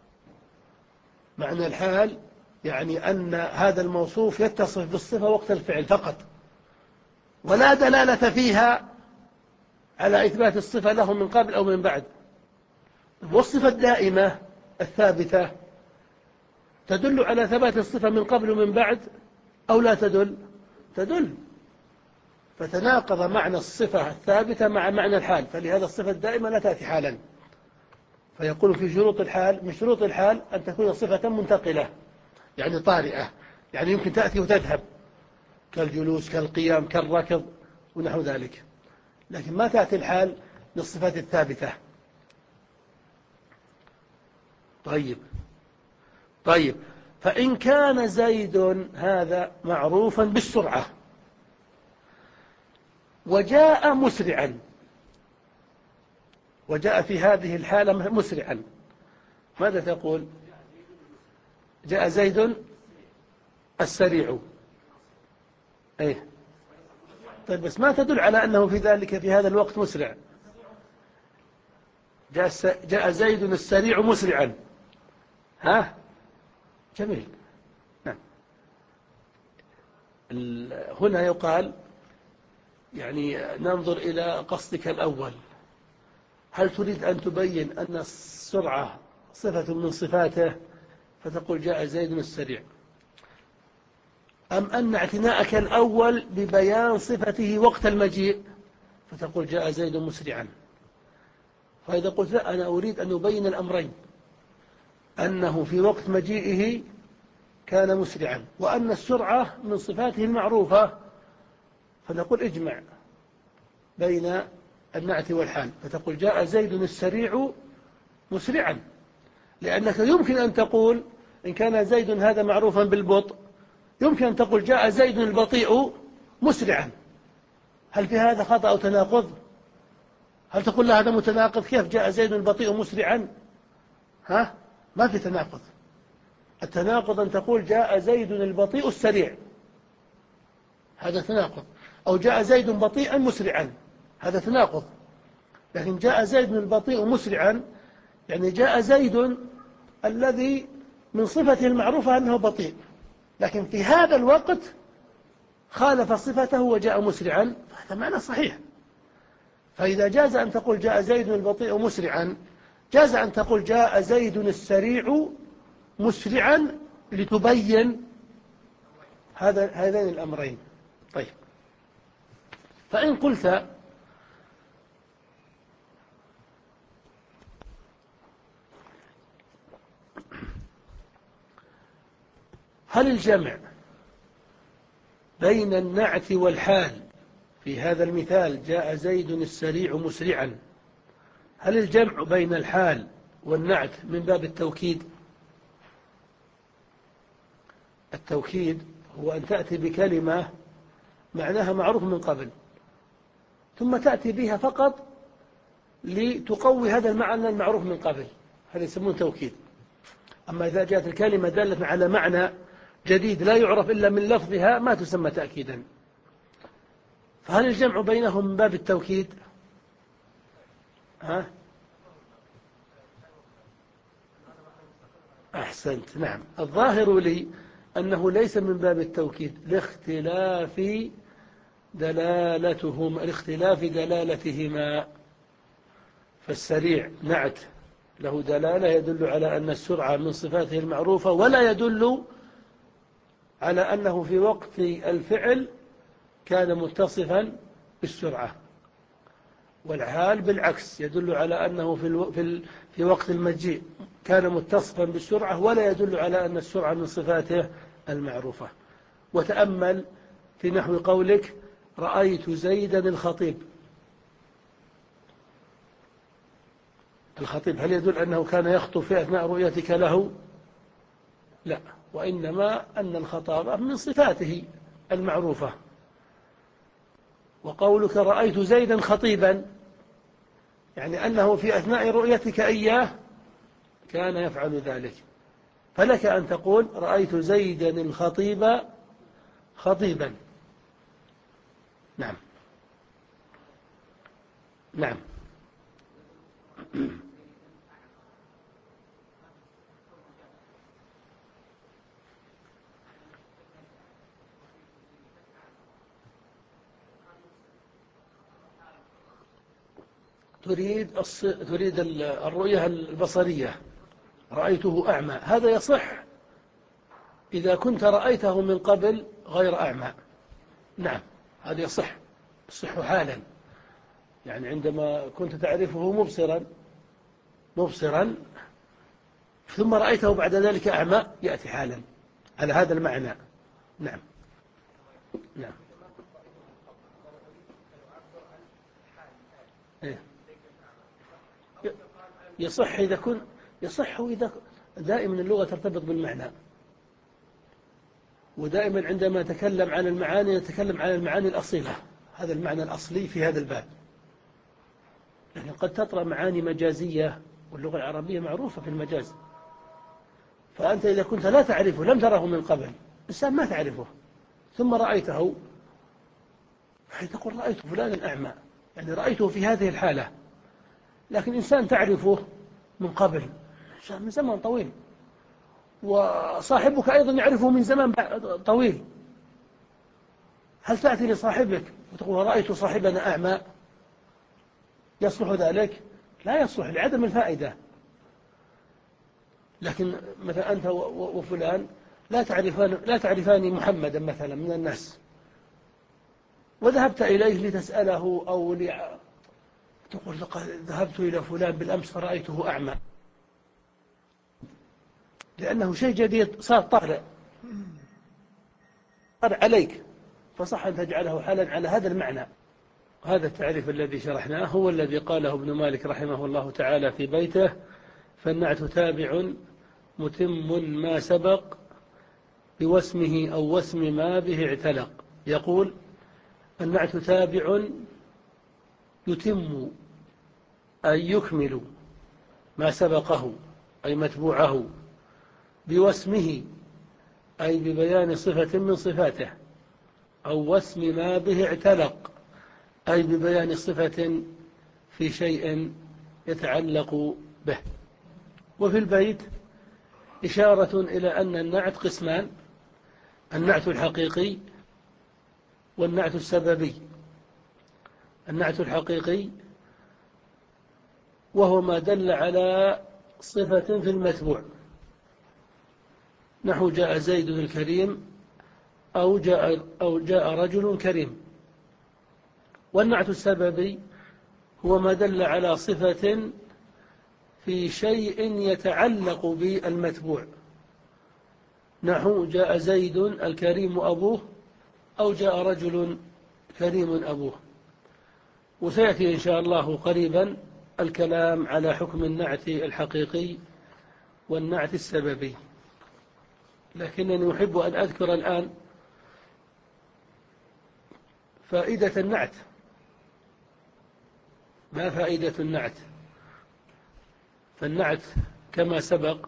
معنى الحال يعني أن هذا الموصوف يتصف بالصفة وقت الفعل فقط، ولا دلالة فيها على إثبات الصفة له من قبل أو من بعد. والصفة الدائمة الثابتة تدل على ثبات الصفة من قبل ومن بعد أو لا تدل؟ تدل، فتناقض معنى الصفة الثابتة مع معنى الحال، فلهذا الصفة الدائمة لا تأتي حالا. فيقول في شروط الحال، من شروط الحال أن تكون صفة منتقلة، يعني طارئة، يعني يمكن تأتي وتذهب، كالجلوس كالقيام كالركض ونحو ذلك، لكن ما تأتي الحال للصفات الثابتة. طيب طيب فإن كان زيد هذا معروفا بالسرعة وجاء مسرعا، وجاء في هذه الحالة مسرعا، ماذا تقول؟ جاء زيد السريع، أيه. طيب بس ما تدل على أنه في ذلك في هذا الوقت مسرع. جاء, جاء زيد السريع مسرعا، ها، جميل، نعم. هنا يقال يعني ننظر إلى قصدك الأول، هل تريد أن تبين أن السرعة صفة من صفاته فتقول جاء زيد السريع، أم أن اعتناءك الأول ببيان صفته وقت المجيء فتقول جاء زيد مسرعا؟ فإذا قلت لا، أنا أريد أن أبين الأمرين، أنه في وقت مجيئه كان مسرعا، وأن السرعة من صفاته المعروفة، فنقول اجمع بين النعت والحال، فتقول جاء زيد السريع مسرعا، لأنك يمكن أن تقول إن كان زيد هذا معروفا بالبطء، يمكن أن تقول جاء زيد البطيء مسرعا. هل في هذا خطأ أو تناقض؟ هل تقول له هذا متناقض؟ كيف جاء زيد البطيء مسرعا؟ ها؟ ما في تناقض. التناقض أن تقول جاء زيد البطيء السريع، هذا تناقض. أو جاء زيد بطيئا مسرعا، هذا تناقض. لكن جاء زيد البطيء مسرعا يعني جاء زيد الذي من صفته المعروفة أنه بطيء، لكن في هذا الوقت خالف صفته وجاء مسرعا، فهذا معنى صحيح. فإذا جاز أن تقول جاء زيد البطيء مسرعا، جاز أن تقول جاء زيد السريع مسرعا، لتبين هذا هذين الأمرين. طيب، فإن قلت هل الجمع بين النعت والحال في هذا المثال جاء زيد السريع مسرعا، هل الجمع بين الحال والنعت من باب التوكيد؟ التوكيد هو أن تأتي بكلمة معناها معروف من قبل، ثم تأتي بها فقط لتقوي هذا المعنى المعروف من قبل، هذا يسمونه توكيد. أما إذا جاءت الكلمة دالة على معنى جديد لا يعرف إلا من لفظها ما تسمى تأكيدا. فهل الجمع بينهم من باب التوكيد؟ ها؟ أحسنت، نعم. الظاهر لي أنه ليس من باب التوكيد لاختلاف دلالتهما لاختلاف دلالتهما. فالسريع نعت له دلالة يدل على أن السرعة من صفاته المعروفة، ولا يدل على أنه في وقت الفعل كان متصفا بالسرعة. والحال بالعكس يدل على أنه في, الو... في, ال... في وقت المجيء كان متصفا بالسرعة، ولا يدل على أن السرعة من صفاته المعروفة. وتأمل في نحو قولك رأيت زيدا الخطيب. الخطيب هل يدل أنه كان يخطب في أثناء رؤيتك له؟ لا، وإنما أن الخطابة من صفاته المعروفة. وقولك رأيت زيدا خطيبا يعني أنه في أثناء رؤيتك إياه كان يفعل ذلك. فلك أن تقول رأيت زيدا الخطيب خطيبا. نعم نعم. تريد الص... تريد الرؤية البصرية، رأيته أعمى، هذا يصح إذا كنت رأيته من قبل غير أعمى. نعم، هذا يصح، يصح حالا. يعني عندما كنت تعرفه مبصرا مبصرا ثم رأيته بعد ذلك أعمى يأتي حالا على هذا المعنى. نعم نعم. إيه؟ يصح إذا كن يصح إذا دائما اللغة ترتبط بالمعنى، ودائما عندما نتكلم عن المعاني نتكلم عن المعاني الأصيلة، هذا المعنى الأصلي في هذا الباب. لكن قد تطرأ معاني مجازية، واللغة العربية معروفة في المجاز. فأنت إذا كنت لا تعرفه لم تره من قبل، إنسان ما تعرفه ثم رأيته، حيث تقول رأيت فلانا أعمى، يعني رأيته في هذه الحالة. لكن إنسان تعرفه من قبل من زمن طويل، وصاحبك أيضا يعرفه من زمن طويل، هل تأتي لصاحبك وتقول رأيت صاحبنا أعمى؟ يصلح ذلك؟ لا يصلح لعدم الفائدة. لكن مثلا أنت وفلان لا تعرفان لا تعرفان محمدا مثلا من الناس، وذهبت إليه لتسأله أو لع... تقول لقد ذهبت إلى فلان بالأمس فرأيته أعمى، لأنه شيء جديد صار طارئ طارئ عليك، فصح أن تجعله حالا على هذا المعنى. هذا التعريف الذي شرحناه هو الذي قاله ابن مالك رحمه الله تعالى في بيته: فالنعت تابع متم ما سبق بوسمه أو وسم ما به اعتلق. يقول النعت تابع يتم أي يكمل ما سبقه أي متبوعه، بوسمه أي ببيان صفة من صفاته، أو وسم ما به اعتلق أي ببيان صفة في شيء يتعلق به. وفي البيت إشارة إلى أن النعت قسمان: النعت الحقيقي والنعت السببي. النعت الحقيقي وهو ما دل على صفة في المتبوع، نحو جاء زيد الكريم أو جاء, أو جاء رجل كريم. والنعت السببي هو ما دل على صفة في شيء يتعلق بالمتبوع، نحو جاء زيد الكريم أبوه أو جاء رجل كريم أبوه. وسيأتي إن شاء الله قريبا الكلام على حكم النعت الحقيقي والنعت السببي، لكنني أحب أن أذكر الآن فائدة النعت. ما فائدة النعت؟ فالنعت كما سبق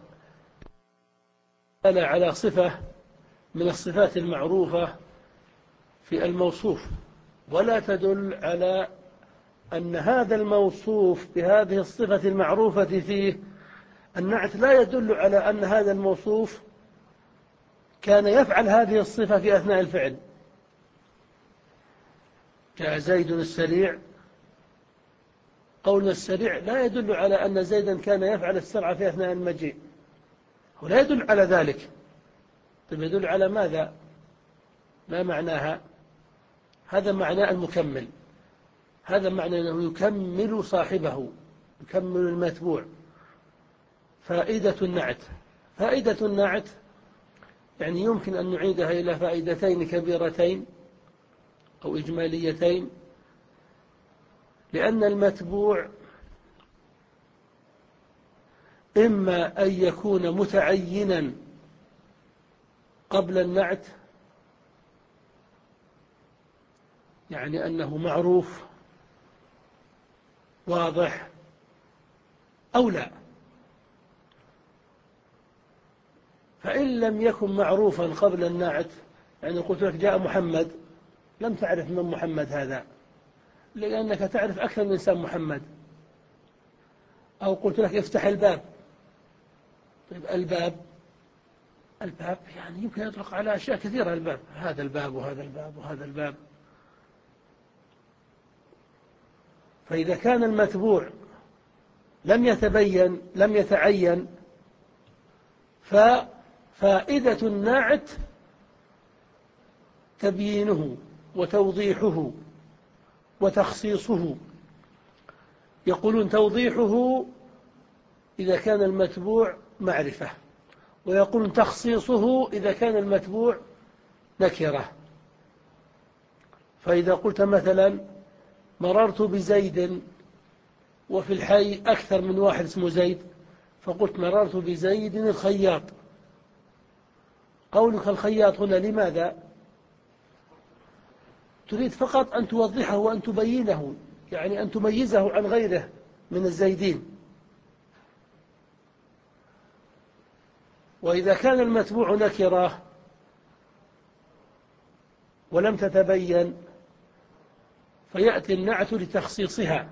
دل على صفة من الصفات المعروفة في الموصوف، ولا تدل على أن هذا الموصوف بهذه الصفة المعروفة فيه. النعت لا يدل على أن هذا الموصوف كان يفعل هذه الصفة في أثناء الفعل. جاء زيد السريع، قولنا السريع لا يدل على أن زيدا كان يفعل السرعة في أثناء المجيء، ولا يدل على ذلك. طيب يدل على ماذا؟ ما معناها؟ هذا معنى المكمل، هذا معنى أنه يكمل صاحبه، يكمل المتبوع. فائدة النعت، فائدة النعت يعني يمكن أن نعيدها إلى فائدتين كبيرتين أو إجماليتين، لأن المتبوع إما أن يكون متعينا قبل النعت، يعني أنه معروف واضح، أو لا. فإن لم يكن معروفا قبل النعت، يعني قلت لك جاء محمد، لم تعرف من محمد هذا لأنك تعرف أكثر من إنسان محمد. أو قلت لك افتح الباب، طيب الباب الباب يعني يمكن يطلق على أشياء كثيرة. الباب هذا الباب وهذا الباب وهذا الباب. فإذا كان المتبوع لم يتبين لم يتعين، ففائدة النعت تبيينه وتوضيحه وتخصيصه. يقولون توضيحه إذا كان المتبوع معرفة، ويقولون تخصيصه إذا كان المتبوع نكرة. فإذا قلت مثلا مررت بزيد وفي الحي أكثر من واحد اسمه زيد، فقلت مررت بزيد الخياط، قولك الخياط هنا لماذا؟ تريد فقط أن توضحه وأن تبينه، يعني أن تميزه عن غيره من الزيدين. وإذا كان المتبوع نكرة ولم تتبين، فيأتي النعت لتخصيصها،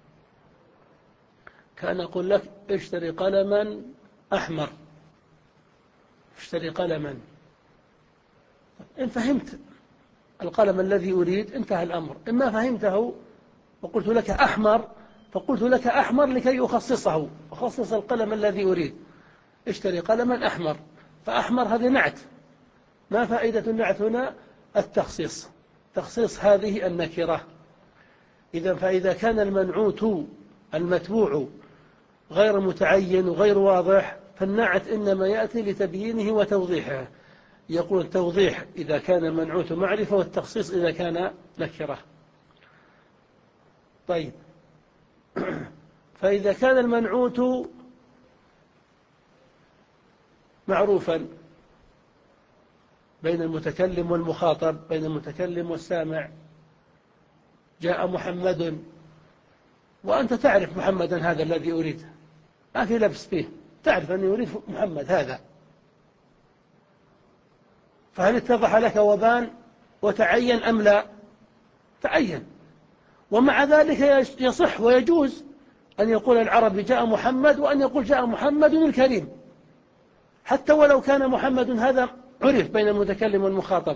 كأن أقول لك اشتري قلما أحمر، اشتري قلما. إن فهمت القلم الذي أريد انتهى الأمر. إما فهمته وقلت لك أحمر، فقلت لك أحمر لكي أخصصه، أخصص القلم الذي أريد. اشتري قلما أحمر، فأحمر هذا نعت. ما فائدة النعت هنا؟ التخصيص، تخصيص هذه النكرة. إذا فإذا كان المنعوت المتبوع غير متعين وغير واضح، فالنعت إنما يأتي لتبيينه وتوضيحه. يقول التوضيح إذا كان المنعوت معرفة، والتخصيص إذا كان نكرة. طيب فإذا كان المنعوت معروفا بين المتكلم والمخاطب، بين المتكلم والسامع، جاء محمد، وأنت تعرف محمدا هذا الذي أريد، ما في لبس فيه، تعرف أني أريد محمد هذا، فهل اتضح لك وبان وتعين أم لا؟ تعين. ومع ذلك يصح ويجوز أن يقول العربي جاء محمد، وأن يقول جاء محمد الكريم، حتى ولو كان محمد هذا عرف بين المتكلم والمخاطب.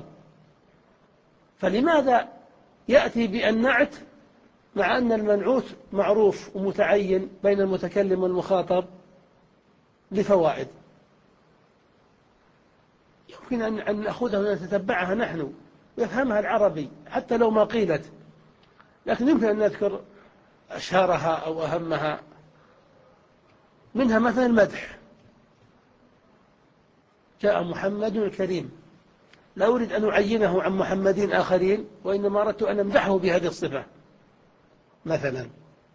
فلماذا يأتي بالنعت مع أن المنعوت معروف ومتعين بين المتكلم والمخاطب؟ لفوائد يمكن أن نأخذها ونتتبعها نحن ويفهمها العربي حتى لو ما قيلت، لكن يمكن أن نذكر أشهرها أو أهمها. منها مثلا المدح، جاء محمد الكريم، لا أريد أن أعينه عن محمدين آخرين، وإنما أردت أن أمدحه بهذه الصفة. مثلا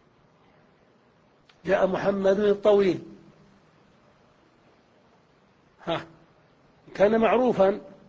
جاء محمد الطويل، ها كان معروفا،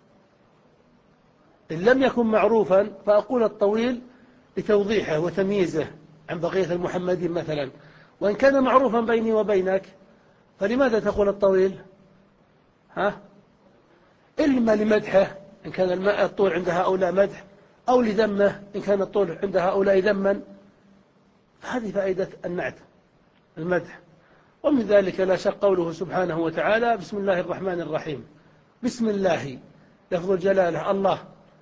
إن لم يكن معروفا فأقول الطويل لتوضيحه وتمييزه عن بقية المحمدين مثلا. وإن كان معروفا بيني وبينك فلماذا تقول الطويل؟ ها إما لمدحه إن كان الطول عند هؤلاء مدح، أو لذمه إن كان الطول عند هؤلاء ذما. هذه فائدة النعت، المدح. ومن ذلك لا شك قوله سبحانه وتعالى بسم الله الرحمن الرحيم. بسم الله لفظ الجلالة، الله،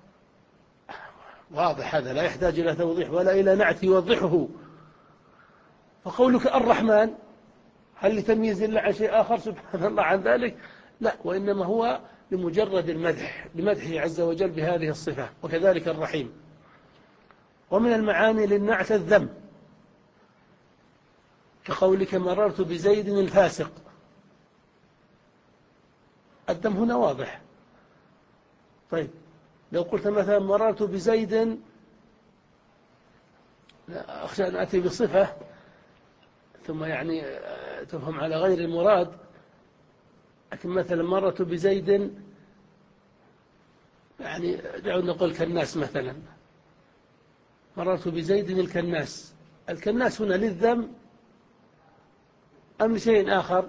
واضح، هذا لا يحتاج إلى توضيح ولا إلى نعت يوضحه. فقولك الرحمن هل لتمييز الله عن شيء آخر سبحان الله عن ذلك؟ لا، وإنما هو لمجرد المدح، لمدحه عز وجل بهذه الصفة. وكذلك الرحيم. ومن المعاني للنعت الذم، كقولك مررت بزيد الفاسق. الذم هنا واضح. طيب لو قلت مثلا مررت بزيد، أخشى أن أتي بصفة ثم يعني تفهم على غير المراد، لكن مثلا مررت بزيد، يعني دعونا نقول كالناس مثلا، مررت بزيد الكناس. الكناس هنا للذم أم لشيء آخر؟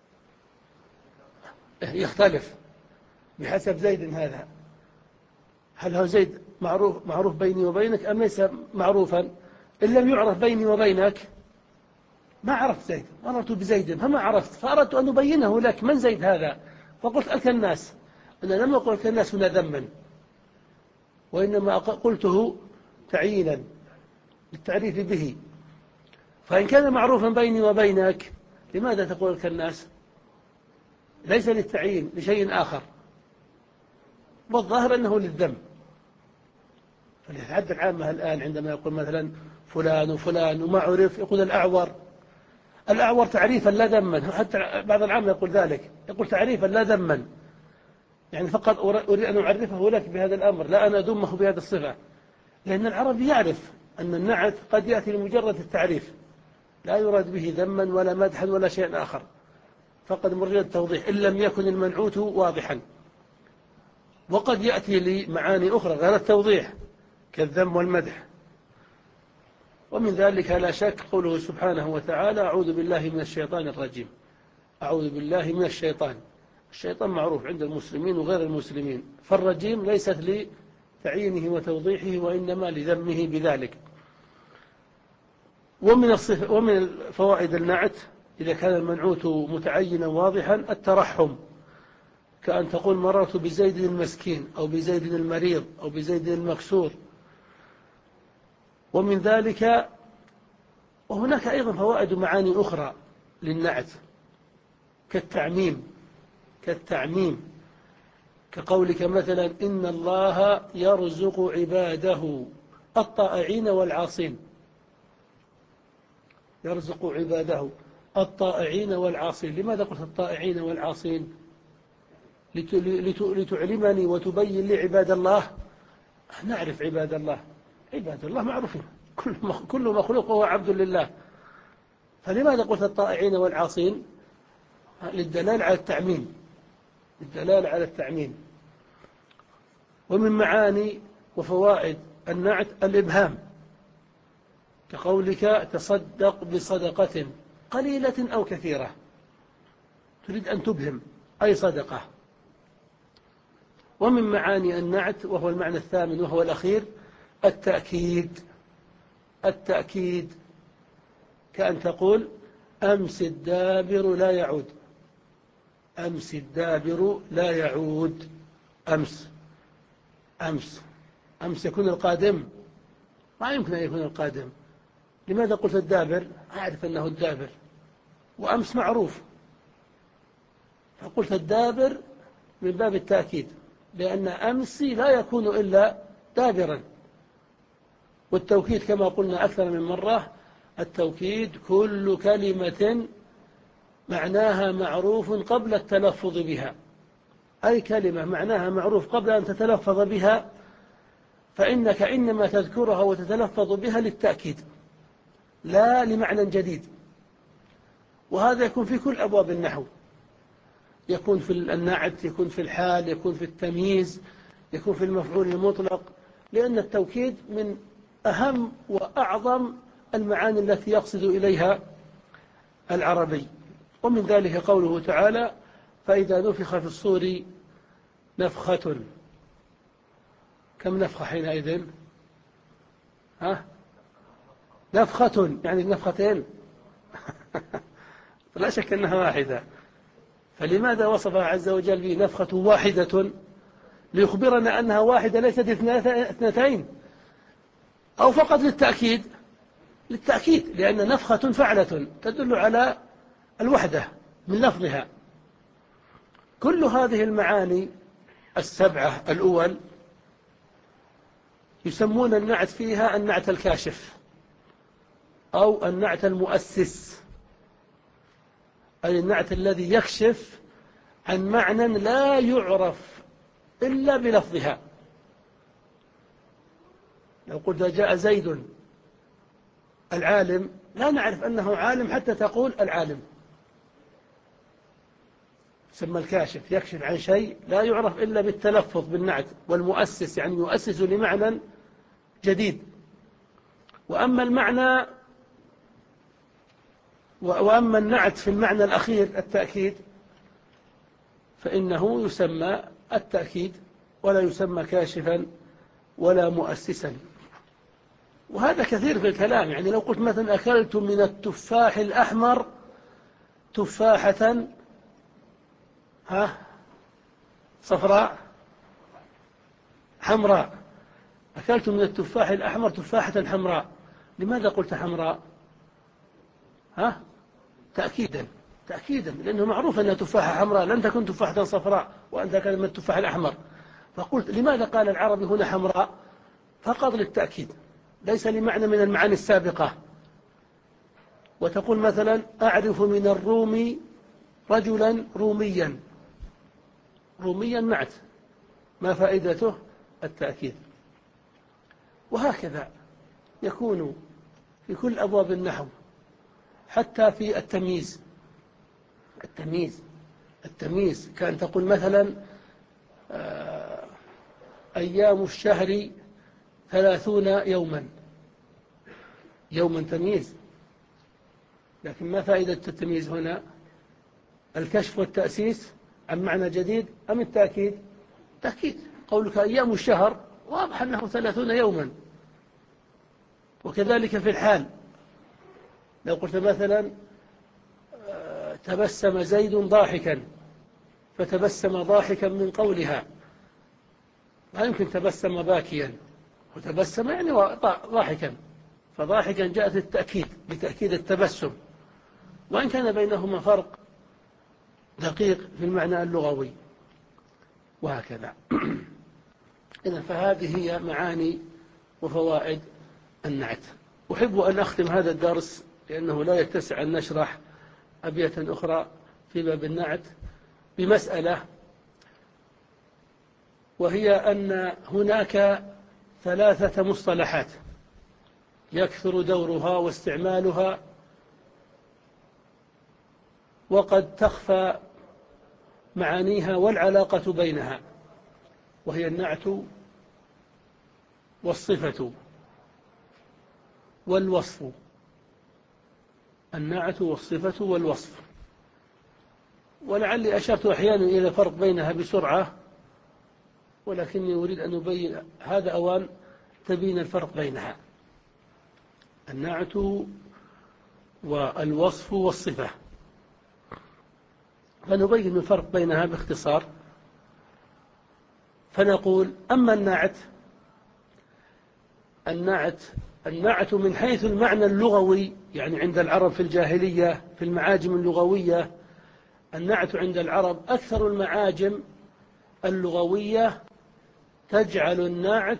يختلف بحسب زيد هذا، هل هو زيد معروف معروف بيني وبينك أم ليس معروفا؟ إن لم يعرف بيني وبينك ما عرفت زيد، مررت بزيد فما عرفت، فأردت أن أبينه لك من زيد هذا، فقلت الكناس. أنا لم أقل الكناس هنا ذما، وإنما قلته تعيينا للتعريف به. فإن كان معروفا بيني وبينك لماذا تقول الكناس؟ ليس للتعيين، لشيء آخر، والظاهر أنه للذم. فليتعدى العامة الآن عندما يقول مثلا فلان وفلان وما عرف، يقول الأعور. الأعور تعريفا لا ذما، حتى بعض العامة يقول ذلك، يقول تعريفا لا ذما، يعني فقط أريد أن أعرفه لك بهذا الأمر، لا أن أدمه بهذه الصفة. لأن العربي يعرف أن النعت قد يأتي لمجرد التعريف، لا يراد به ذما ولا مدحا ولا شيء آخر، فقد مجرد التوضيح إن لم يكن المنعوت واضحا. وقد يأتي لمعاني أخرى غير التوضيح كالذم والمدح. ومن ذلك لا شك قوله سبحانه وتعالى أعوذ بالله من الشيطان الرجيم. أعوذ بالله من الشيطان. الشيطان معروف عند المسلمين وغير المسلمين، فالرجيم ليست لتعيينه وتوضيحه وإنما لذمه بذلك. ومن الصف ومن فوائد النعت إذا كان المنعوت متعينا واضحا الترحم، كأن تقول مررت بزيد المسكين أو بزيد المريض أو بزيد المكسور. ومن ذلك وهناك أيضا فوائد معاني أخرى للنعت كالتعميم كالتعميم كقولك مثلا إن الله يرزق عباده الطائعين والعاصين. يرزق عباده الطائعين والعاصين. لماذا قلت الطائعين والعاصين؟ لتعلمني وتبين لي عباد الله. نعرف عباد الله، عباد الله معروفين، كل مخلوق هو عبد لله. فلماذا قلت الطائعين والعاصين؟ للدلال على التعميم، للدلال على التعميم. ومن معاني وفوائد النعت الإبهام، كقولك تصدق بصدقة قليلة أو كثيرة. تريد أن تبهم، أي صدقة. ومن معاني النعت، وهو المعنى الثامن وهو الأخير، التأكيد. التأكيد كأن تقول أمس الدابر لا يعود. أمس الدابر لا يعود. أمس أمس أمس يكون القادم؟ ما يمكن أن يكون القادم. لماذا قلت الدابر؟ أعرف أنه الدابر، وأمس معروف، فقلت الدابر من باب التأكيد، لأن أمس لا يكون إلا دابرا. والتوكيد كما قلنا أكثر من مرة، التوكيد كل كلمة معناها معروف قبل التلفظ بها. أي كلمة معناها معروف قبل أن تتلفظ بها، فإنك إنما تذكرها وتتلفظ بها للتأكيد، لا لمعنى جديد. وهذا يكون في كل أبواب النحو، يكون في النعت، يكون في الحال، يكون في التمييز، يكون في المفعول المطلق، لأن التوكيد من أهم وأعظم المعاني التي يقصد إليها العربي. ومن ذلك قوله تعالى: فإذا نفخ في الصور نفخة. كم نفخة حينئذ؟ ها؟ نفخة، يعني نفختين. لا شك أنها واحدة. فلماذا وصفها عز وجل بنفخة واحدة؟ ليخبرنا أنها واحدة ليست اثنتين، أو فقط للتأكيد؟ للتأكيد، لأن نفخة فعلة تدل على الوحدة من لفظها. كل هذه المعاني السبعة الأول يسمون النعت فيها النعت الكاشف أو النعت المؤسس، أي النعت الذي يكشف عن معنى لا يعرف إلا بلفظها. لو قلت جاء زيد العالم، لا نعرف أنه عالم حتى تقول العالم. ثم الكاشف يكشف عن شيء لا يعرف إلا بالتلفظ بالنعت، والمؤسس يعني يؤسس لمعنى جديد. وأما المعنى وأما النعت في المعنى الأخير التأكيد، فإنه يسمى التأكيد ولا يسمى كاشفا ولا مؤسسا. وهذا كثير في الكلام. يعني لو قلت مثلا أكلت من التفاح الأحمر تفاحة ها صفراء حمراء، أكلت من التفاح الأحمر تفاحة حمراء. لماذا قلت حمراء؟ ها؟ تأكيدا تأكيدا لأنه معروف أنها تفاحة حمراء، لن تكون تفاحة صفراء وأنت أكلت من التفاح الأحمر. فقلت لماذا قال العربي هنا حمراء؟ فقط للتأكيد، ليس لمعنى من المعاني السابقة. وتقول مثلا أعرف من الروم رجلا روميا. روميا نعت، ما فائدته؟ التأكيد. وهكذا يكون في كل أبواب النحو، حتى في التمييز. التمييز التمييز كان تقول مثلا أيام الشهر ثلاثون يوما. يوما تمييز، لكن ما فائدة التمييز هنا؟ الكشف والتأسيس عن معنى جديد أم التأكيد؟ تأكيد. قولك أيام الشهر واضح أنه ثلاثون يوما. وكذلك في الحال، لو قلت مثلا تبسم زيد ضاحكا، فتبسم ضاحكا من قولها، ما يمكن تبسم باكيا، وتبسم يعني ضاحكا، فضاحكا جاءت التأكيد بتأكيد التبسم، وإن كان بينهما فرق دقيق في المعنى اللغوي. وهكذا. إذن فهذه هي معاني وفوائد النعت. أحب أن أختم هذا الدرس لأنه لا يتسع أن نشرح أبيات أخرى في باب النعت بمسألة، وهي أن هناك ثلاثة مصطلحات يكثر دورها واستعمالها وقد تخفى معانيها والعلاقة بينها، وهي النعت والصفة والوصف. النعت والصفة والوصف. ولعلي أشرت أحيانا إلى فرق بينها بسرعة، ولكني أريد أن أبين هذا أوان تبين الفرق بينها: النعت والوصف والصفة. فنبين الفرق بينها باختصار، فنقول: أما النعت النعت النعت من حيث المعنى اللغوي، يعني عند العرب في الجاهلية في المعاجم اللغوية، النعت عند العرب أكثر المعاجم اللغوية تجعل النعت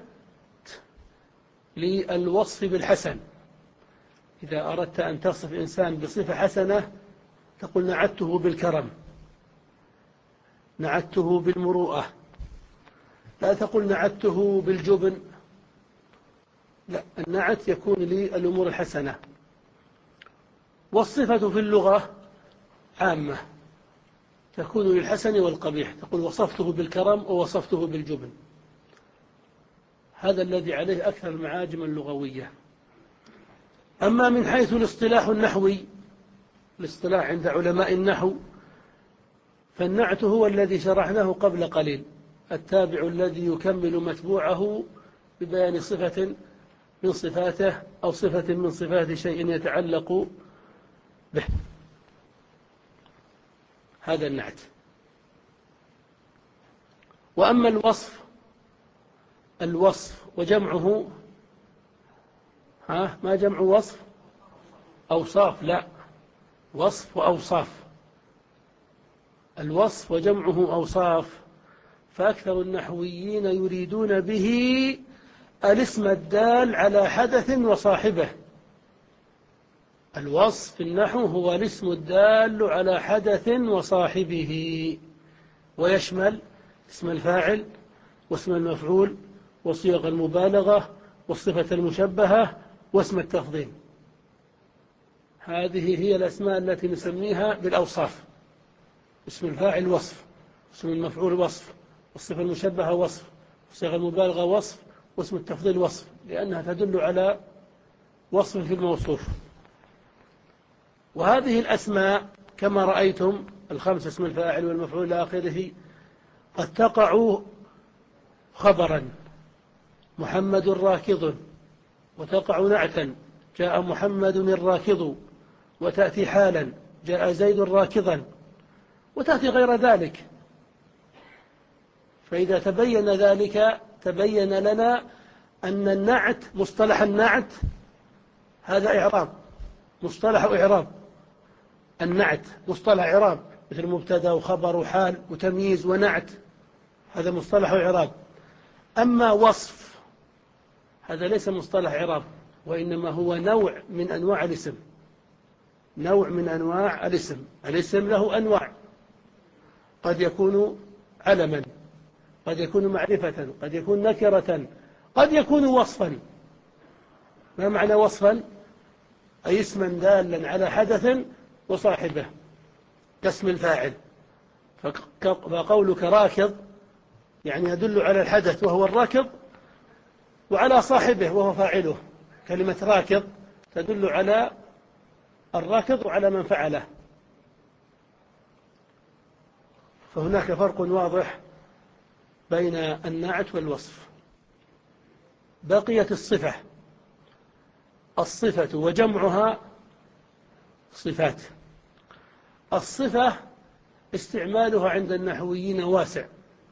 للوصف بالحسن. إذا أردت أن تصف إنسان بصفة حسنة تقول: نعته بالكرم، نعته بالمروءة، لا تقل نعته بالجبن، لا، النعت يكون للأمور الحسنة. والصفة في اللغة عامة تكون للحسن والقبيح، تقول: وصفته بالكرم ووصفته بالجبن. هذا الذي عليه أكثر المعاجم اللغوية. أما من حيث الاصطلاح النحوي، الاصطلاح عند علماء النحو، فالنعت هو الذي شرحناه قبل قليل، التابع الذي يكمل متبوعه ببيان صفة من صفاته أو صفة من صفات شيء يتعلق به، هذا النعت. وأما الوصف الوصف وجمعه، ها ما جمع وصف؟ أوصاف، لا، وصف وأوصاف. الوصف وجمعه أوصاف، فأكثر النحويين يريدون به الاسم الدال على حدث وصاحبه. الوصف في النحو هو الاسم الدال على حدث وصاحبه، ويشمل اسم الفاعل واسم المفعول وصيغ المبالغة والصفة المشبهة واسم التفضيل. هذه هي الأسماء التي نسميها بالأوصاف: اسم الفاعل وصف، اسم المفعول وصف، والصفة المشبهة وصف، وصيغ المبالغة وصف، واسم التفضيل وصف، لأنها تدل على وصف في الموصوف. وهذه الأسماء كما رأيتم الخمسة، اسم الفاعل والمفعول إلى آخره، قد تقع خبرا: محمد راكض، وتقع نعتا: جاء محمد الراكض، وتأتي حالا: جاء زيد راكضا، وتأتي غير ذلك. فإذا تبين ذلك تبين لنا أن النعت، مصطلح النعت هذا إعراب، مصطلح إعراب. النعت مصطلح إعراب، مثل مبتدا وخبر وحال وتمييز ونعت، هذا مصطلح إعراب. أما وصف هذا ليس مصطلح إعراب، وإنما هو نوع من أنواع الاسم، نوع من أنواع الاسم. الاسم له أنواع: قد يكون علما، قد يكون معرفة، قد يكون نكرة، قد يكون وصفا. ما معنى وصفا؟ أي اسما دالا على حدث وصاحبه، كاسم الفاعل. فقولك راكض يعني يدل على الحدث وهو الراكض، وعلى صاحبه وهو فاعله. كلمة راكض تدل على الراكض وعلى من فعله. فهناك فرق واضح بين النعت والوصف. بقيت الصفة. الصفة وجمعها صفات. الصفة استعمالها عند النحويين واسع،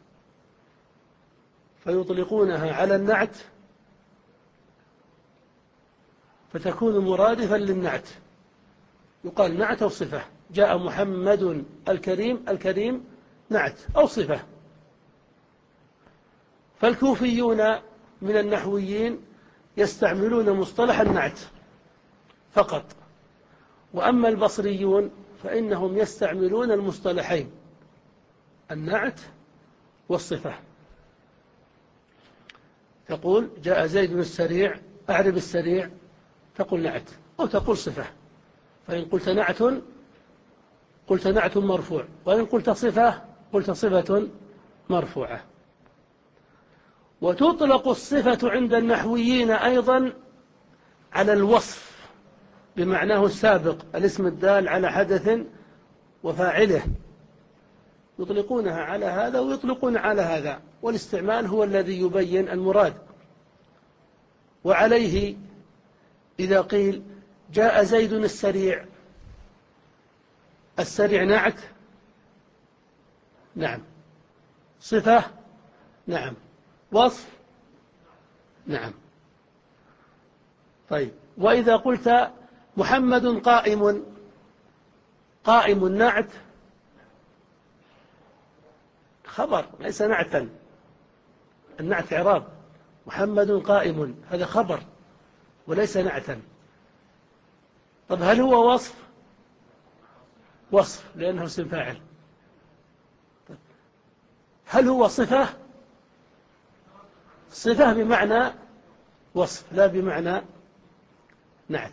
فيطلقونها على النعت فتكون مرادفا للنعت، يقال نعت أو صفة. جاء محمد الكريم، الكريم نعت أو صفة. فالكوفيون من النحويين يستعملون مصطلح النعت فقط، وأما البصريون فإنهم يستعملون المصطلحين: النعت والصفة. تقول: جاء زيد السريع، أعرب السريع، تقول نعت أو تقول صفة. فإن قلت نعت قلت نعت مرفوع، وإن قلت صفة قلت صفة مرفوعة. وتطلق الصفة عند النحويين أيضا على الوصف بمعناه السابق، الاسم الدال على حدث وفاعله، يطلقونها على هذا ويطلقون على هذا، والاستعمال هو الذي يبين المراد. وعليه إذا قيل جاء زيد السريع، السريع نعت، نعم. صفة، نعم. وصف، نعم. طيب، وإذا قلت محمد قائم، قائم نعت، خبر ليس نعتا، النعت إعراب، محمد قائم هذا خبر وليس نعتا. طب هل هو وصف؟ وصف لأنه اسم فاعل. هل هو صفة؟ صفة بمعنى وصف لا بمعنى نعت.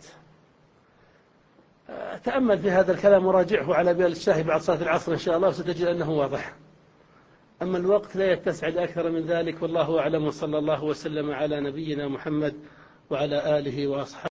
تأمل في هذا الكلام وراجعه على بال الشاهي بعد صلاة العصر إن شاء الله وستجد أنه واضح. أما الوقت لا يتسع أكثر من ذلك، والله أعلم، وصلى الله وسلم على نبينا محمد وعلى آله وأصحابه.